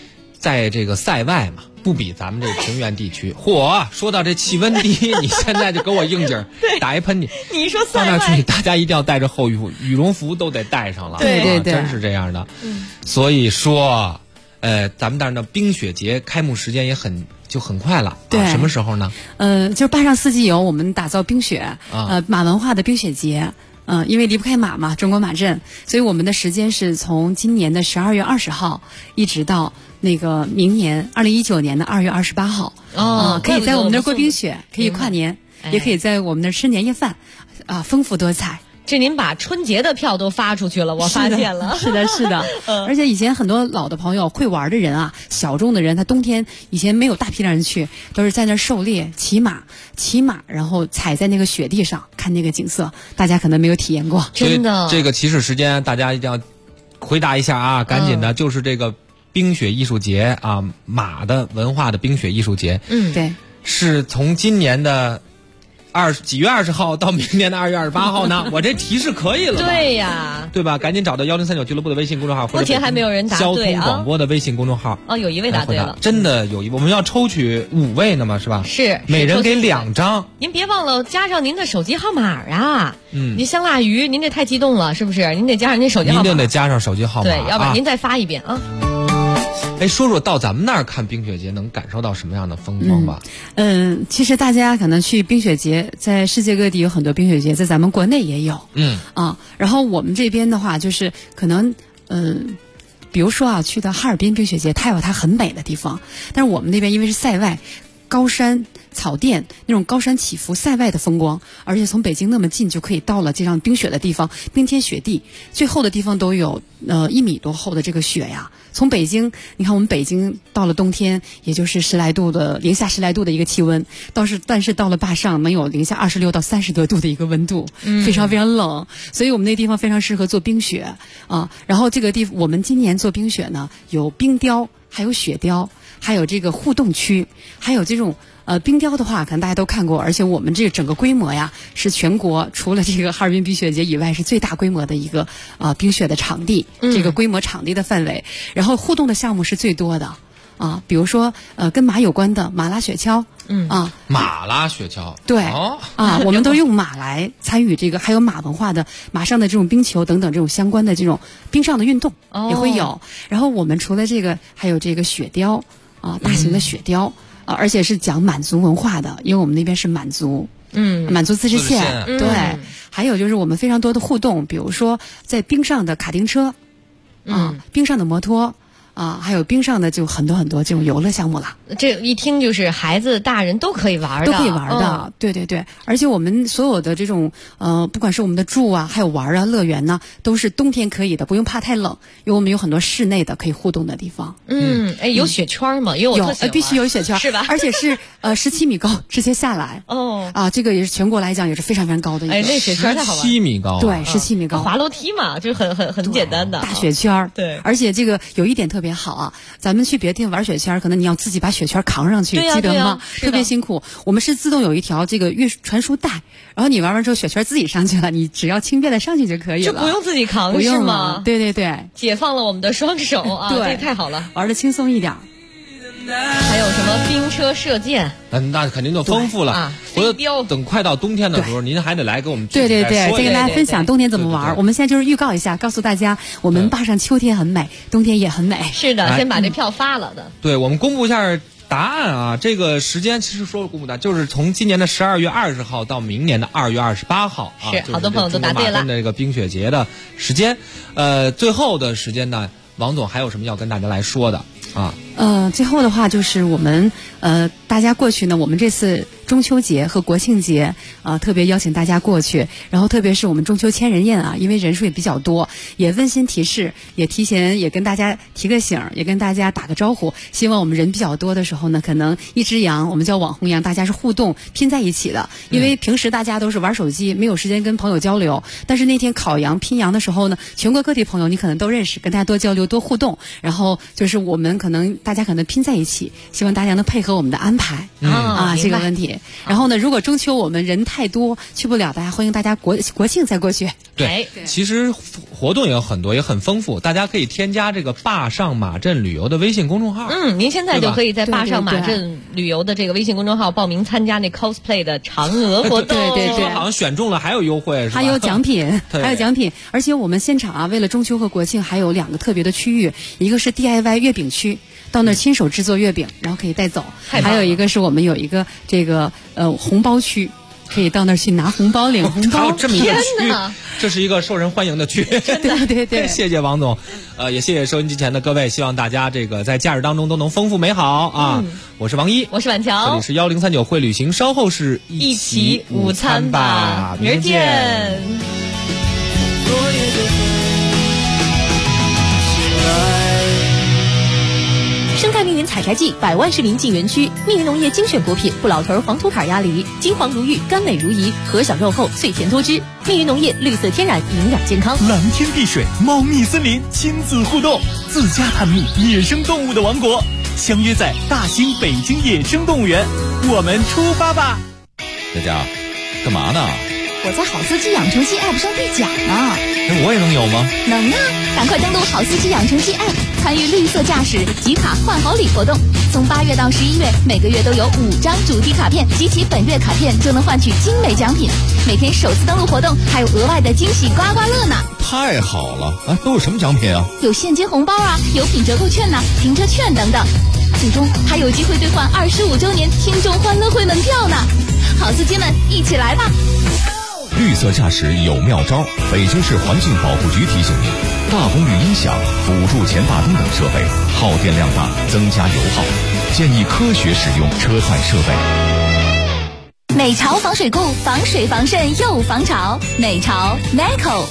在这个塞外嘛，不比咱们这平原地区。嚯，说到这气温低，你现在就给我应景打一喷嚏。 你说塞外到那去，大家一定要带着厚衣服，羽绒服都得带上了。 对， 真是这样的。所以说，咱们那儿的冰雪节开幕时间也很快了。 对， 什么时候呢？ 就是坝上四季游，我们打造冰雪，马文化的冰雪节。因为离不开马嘛，中国马镇，所以我们的时间是从今年的12月20号，一直到那个明年2019年的2月28号。可以在我们那儿过冰雪，可以跨年，也可以在我们那儿吃年夜饭，丰富多彩。 这您把春节的票都发出去了，我发现了。 是的。而且以前很多老的朋友会玩的人啊，小众的人，他冬天以前没有大批量人去，都是在那儿狩猎、骑马，然后踩在那个雪地上看那个景色，大家可能没有体验过。 真的， 这个起始时间大家一定要回答一下啊，赶紧的，就是这个冰雪艺术节啊，马的文化的冰雪艺术节。 对， 是从今年的几月20号到明年的2月28号呢？我这提示可以了吧？ 对呀， 对吧？赶紧找到1039俱乐部的微信公众号， 目前还没有人答对交通广播的微信公众号。 有一位答对了， 真的有一位，我们要抽取5位呢嘛，是吧？ 是， 每人给2张。 您别忘了加上您的手机号码啊！您香辣鱼，您这太激动了，是不是？您得加上您手机号码， 一定得加上手机号码， 对，要不然您再发一遍啊。 说说到咱们那儿看冰雪节能感受到什么样的风光吧？ 其实大家可能去冰雪节，在世界各地有很多冰雪节，在咱们国内也有。然后我们这边的话，就是可能比如说去到哈尔滨冰雪节，它有它很美的地方，但是我们那边因为是塞外，高山草甸那种高山起伏塞外的风光，而且从北京那么近就可以到了这样冰雪的地方，冰天雪地，最厚的地方都有1米多厚的这个雪呀。从北京，你看我们北京到了冬天，也就是零下10来度的一个气温，但是到了坝上能有零下26到30多度的一个温度，非常非常冷，所以我们那地方非常适合做冰雪啊。然后这个我们今年做冰雪呢，有冰雕，还有雪雕，还有这个互动区，还有这种。冰雕的话，可能大家都看过，而且我们这个整个规模呀，是全国除了这个哈尔滨冰雪节以外，是最大规模的一个冰雪的场地，这个规模场地的范围。然后互动的项目是最多的比如说跟马有关的马拉雪橇， 马拉雪橇， 对，我们都用马来参与这个，还有马文化的马上的这种冰球等等这种相关的这种冰上的运动也会有。然后我们除了这个，还有这个雪雕大型的雪雕。而且是讲满族文化的，因为我们那边是满族，满族自治县，对。还有就是我们非常多的互动，比如说在冰上的卡丁车，冰上的摩托。还有冰上的就很多这种游乐项目了。 这一听就是孩子大人都可以玩的， 对。而且我们所有的这种不管是我们的住还有玩乐园呢，都是冬天可以的，不用怕太冷，因为我们有很多室内的可以互动的地方。 有雪圈吗？因为我特喜欢必须有雪圈， 是吧？ 而且是17米高，直接下来。这个也是全国来讲也是非常非常高的一个。 那雪圈太好玩。 17米高， 对，17米高， 滑楼梯嘛，就很简单的大雪圈。 对， 而且这个有一点特别好咱们去别的地方玩雪圈，可能你要自己把雪圈扛上去，记得吗？特别辛苦。我们是自动有一条这个传输带，然后你玩完之后雪圈自己上去了，你只要轻便的上去就可以了， 就不用自己扛， 不用是吗？ 对， 解放了我们的双手对， 这太好了， 玩的轻松一点。 还有什么冰车射箭？ 那肯定就丰富了。回头等快到冬天的时候，您还得来给我们对，再跟大家分享冬天怎么玩。我们现在就是预告一下，告诉大家，我们坝上秋天很美，冬天也很美。 是的，先把这票发了的。 对，我们公布一下答案这个时间其实说公布的，就是从今年的12月20号到明年的2月28号是好多朋友都答对了。 的这个冰雪节的时间，最后的时间呢，王总还有什么要跟大家来说的最后的话就是我们大家过去呢，我们这次中秋节和国庆节特别邀请大家过去，然后特别是我们中秋千人宴因为人数也比较多，也温馨提示，也提前也跟大家提个醒，也跟大家打个招呼，希望我们人比较多的时候呢，可能一只羊，我们叫网红羊，大家是互动拼在一起的，因为平时大家都是玩手机，没有时间跟朋友交流，但是那天烤羊拼羊的时候呢，全国各地朋友你可能都认识，跟大家多交流多互动，然后就是我们大家可能拼在一起，希望大家能配合我们的安排这个问题。 然后呢，如果中秋我们人太多去不了的，欢迎大家国庆再过去。 对，其实活动也有很多，也很丰富，大家可以添加这个坝上马镇旅游的微信公众号。 您现在就可以在坝上马镇旅游的这个微信公众号报名参加那 cosplay 的嫦娥活动。 对， 好像选中了还有优惠，是吧？ 还有奖品，而且我们现场啊，为了中秋和国庆还有2个特别的区域，一个是 DIY 月饼区。到那儿亲手制作月饼，然后可以带走。还有一个是我们有一个这个红包区，可以到那儿去拿红包、领红包。 还有这么一个区，这是一个受人欢迎的区。 对， 谢谢王总，也谢谢收音机前的各位，希望大家这个在假日当中都能丰富美好啊！我是王一， 我是晚乔， 这里是1039会旅行，稍后是一起午餐吧，明儿见。 生态密云采摘季，100万市民进园区。密云农业精选果品：不老屯黄土坎鸭梨，金黄如玉，甘美如饴，核小肉厚，脆甜多汁。密云农业绿色天然，营养健康。 蓝天碧水，茂密森林，亲子互动，自家探秘野生动物的王国，相约在大兴北京野生动物园，我们出发吧！ 佳佳，干嘛呢？ 我在好司机养成系 App 上兑奖呢。 那我也能有吗？ 能啊！赶快登录好司机养成系 App， 参与绿色驾驶集卡换好礼活动。从8月到11月，每个月都有5张主题卡片，集齐本月卡片就能换取精美奖品。每天首次登录活动还有额外的惊喜刮刮乐呢！ 太好了！都有什么奖品啊？ 有现金红包啊，有品折扣券呐、停车券等等。最终还有机会兑换25周年听众欢乐会门票呢！好司机们，一起来吧！ 绿色驾驶有妙招，北京市环境保护局提醒您：大功率音响、辅助前大灯等设备耗电量大，增加油耗，建议科学使用车载设备。 美潮防水固，防水防渗又防潮。美潮 Neco。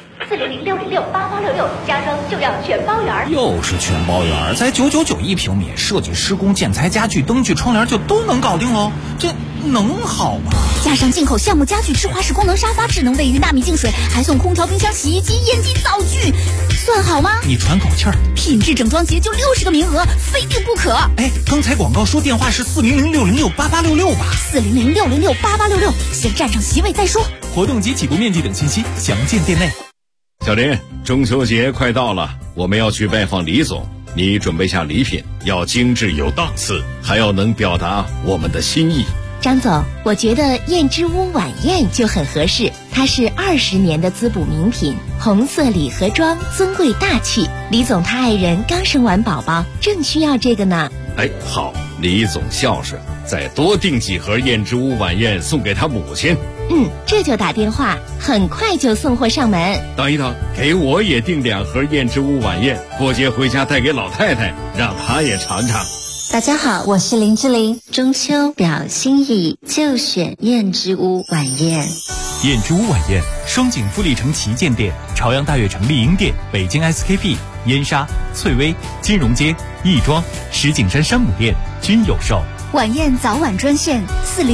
400-606-8866，家装就要全包圆。 又是全包圆，才999一平米，设计、施工、建材、家具、灯具、窗帘就都能搞定喽，这能好吗？ 加上进口橡木家具、智华式功能沙发、智能卫浴、纳米净水，还送空调、冰箱、洗衣机、烟机、灶具，算好吗？ 你喘口气儿。 品质整装节就60个名额，非订不可。 刚才广告说电话是400-606-8866吧 ？400-606-8866，先占上席位再说。 活动及起步面积等信息详见店内。 小林，中秋节快到了，我们要去拜访李总，你准备下礼品，要精致有档次，还要能表达我们的心意。 张总，我觉得燕之屋晚宴就很合适，它是20年的滋补名品，红色礼盒装，尊贵大气。李总他爱人刚生完宝宝，正需要这个呢。 好，李总孝顺，再多订几盒燕之屋晚宴送给他母亲。 这就打电话，很快就送货上门。 等一等，给我也订2盒燕之屋晚宴，过节回家带给老太太，让她也尝尝。 大家好，我是林志玲，中秋表心意就选燕之屋晚宴。 燕之屋晚宴，双井富力城旗舰店、朝阳大悦城丽婴店、北京 SKP、燕莎、翠微、金融街、亦庄、石景山山姆店均有售。 晚宴早晚专线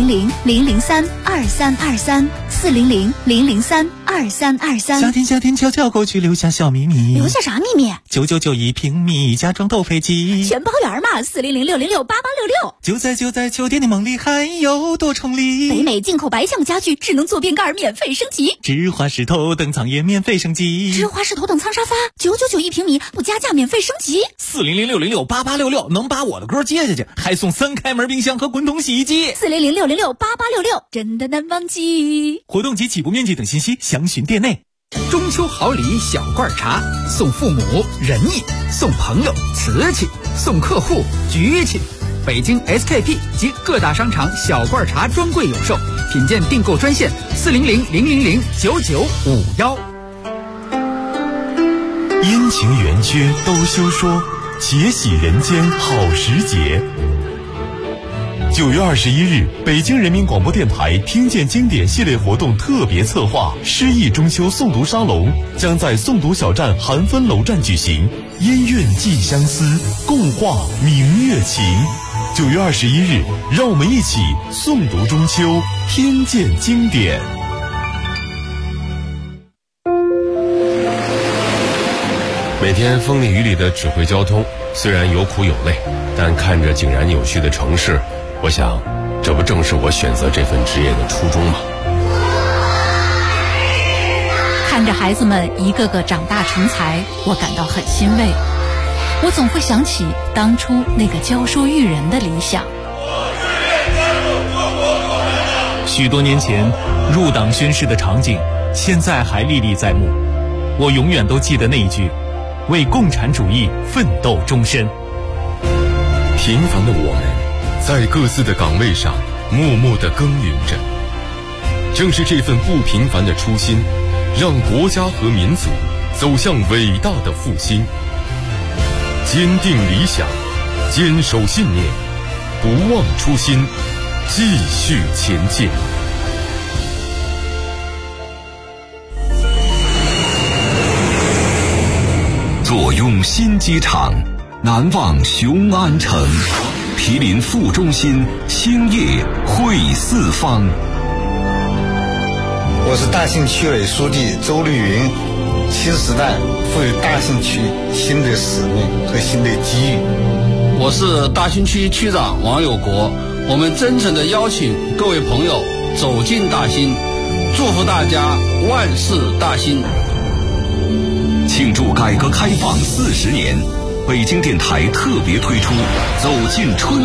400-003-2323 400-003-2323。 夏天悄悄过去，留下小秘密。 留下啥秘密 ？999一平米，家装都配齐， 全包圆嘛。400-606-8866。 就在酒店的梦里，还有多重礼。 北美进口白橡家具，智能坐便盖免费升级。 智华式头等舱也免费升级。 智华式头等舱沙发999一平米，不加价免费升级。 400-606-8866，能把我的歌接下去，还送3开门冰箱和滚筒洗衣机。 400-606-8866，真的难忘记。 活动及起步面积等信息详询店内。 中秋好礼小罐茶，送父母仁义，送朋友瓷器，送客户局气。北京 SKP 及各大商场小罐茶专柜有售，品鉴订购专线400-000-9951。 阴晴圆缺都休说，且喜人间好时节。9月21日，北京人民广播电台听见经典系列活动特别策划诗意中秋诵读沙龙将在诵读小站韩芬楼站举行，音韵寄相思，共话明月情。9月21日，让我们一起诵读中秋，听见经典。每天风里雨里的指挥交通，虽然有苦有累，但看着井然有序的城市，我想这不正是我选择这份职业的初衷吗？ 看着孩子们一个个长大成才，我感到很欣慰。我总会想起当初那个教书育人的理想。 许多年前入党宣誓的场景，现在还历历在目。我永远都记得那一句：为共产主义奋斗终身。 平凡的我们，在各自的岗位上默默地耕耘着。正是这份不平凡的初心，让国家和民族走向伟大的复兴。坚定理想，坚守信念，不忘初心，继续前进。 坐拥新机场，难忘雄安城，毗邻副中心，兴业汇四方。 我是大兴区委书记周绿云，新时代赋予大兴区新的使命和新的机遇。 我是大兴区区长王有国，我们真诚地邀请各位朋友走进大兴，祝福大家万事大兴。 庆祝改革开放40年，北京电台特别推出走进春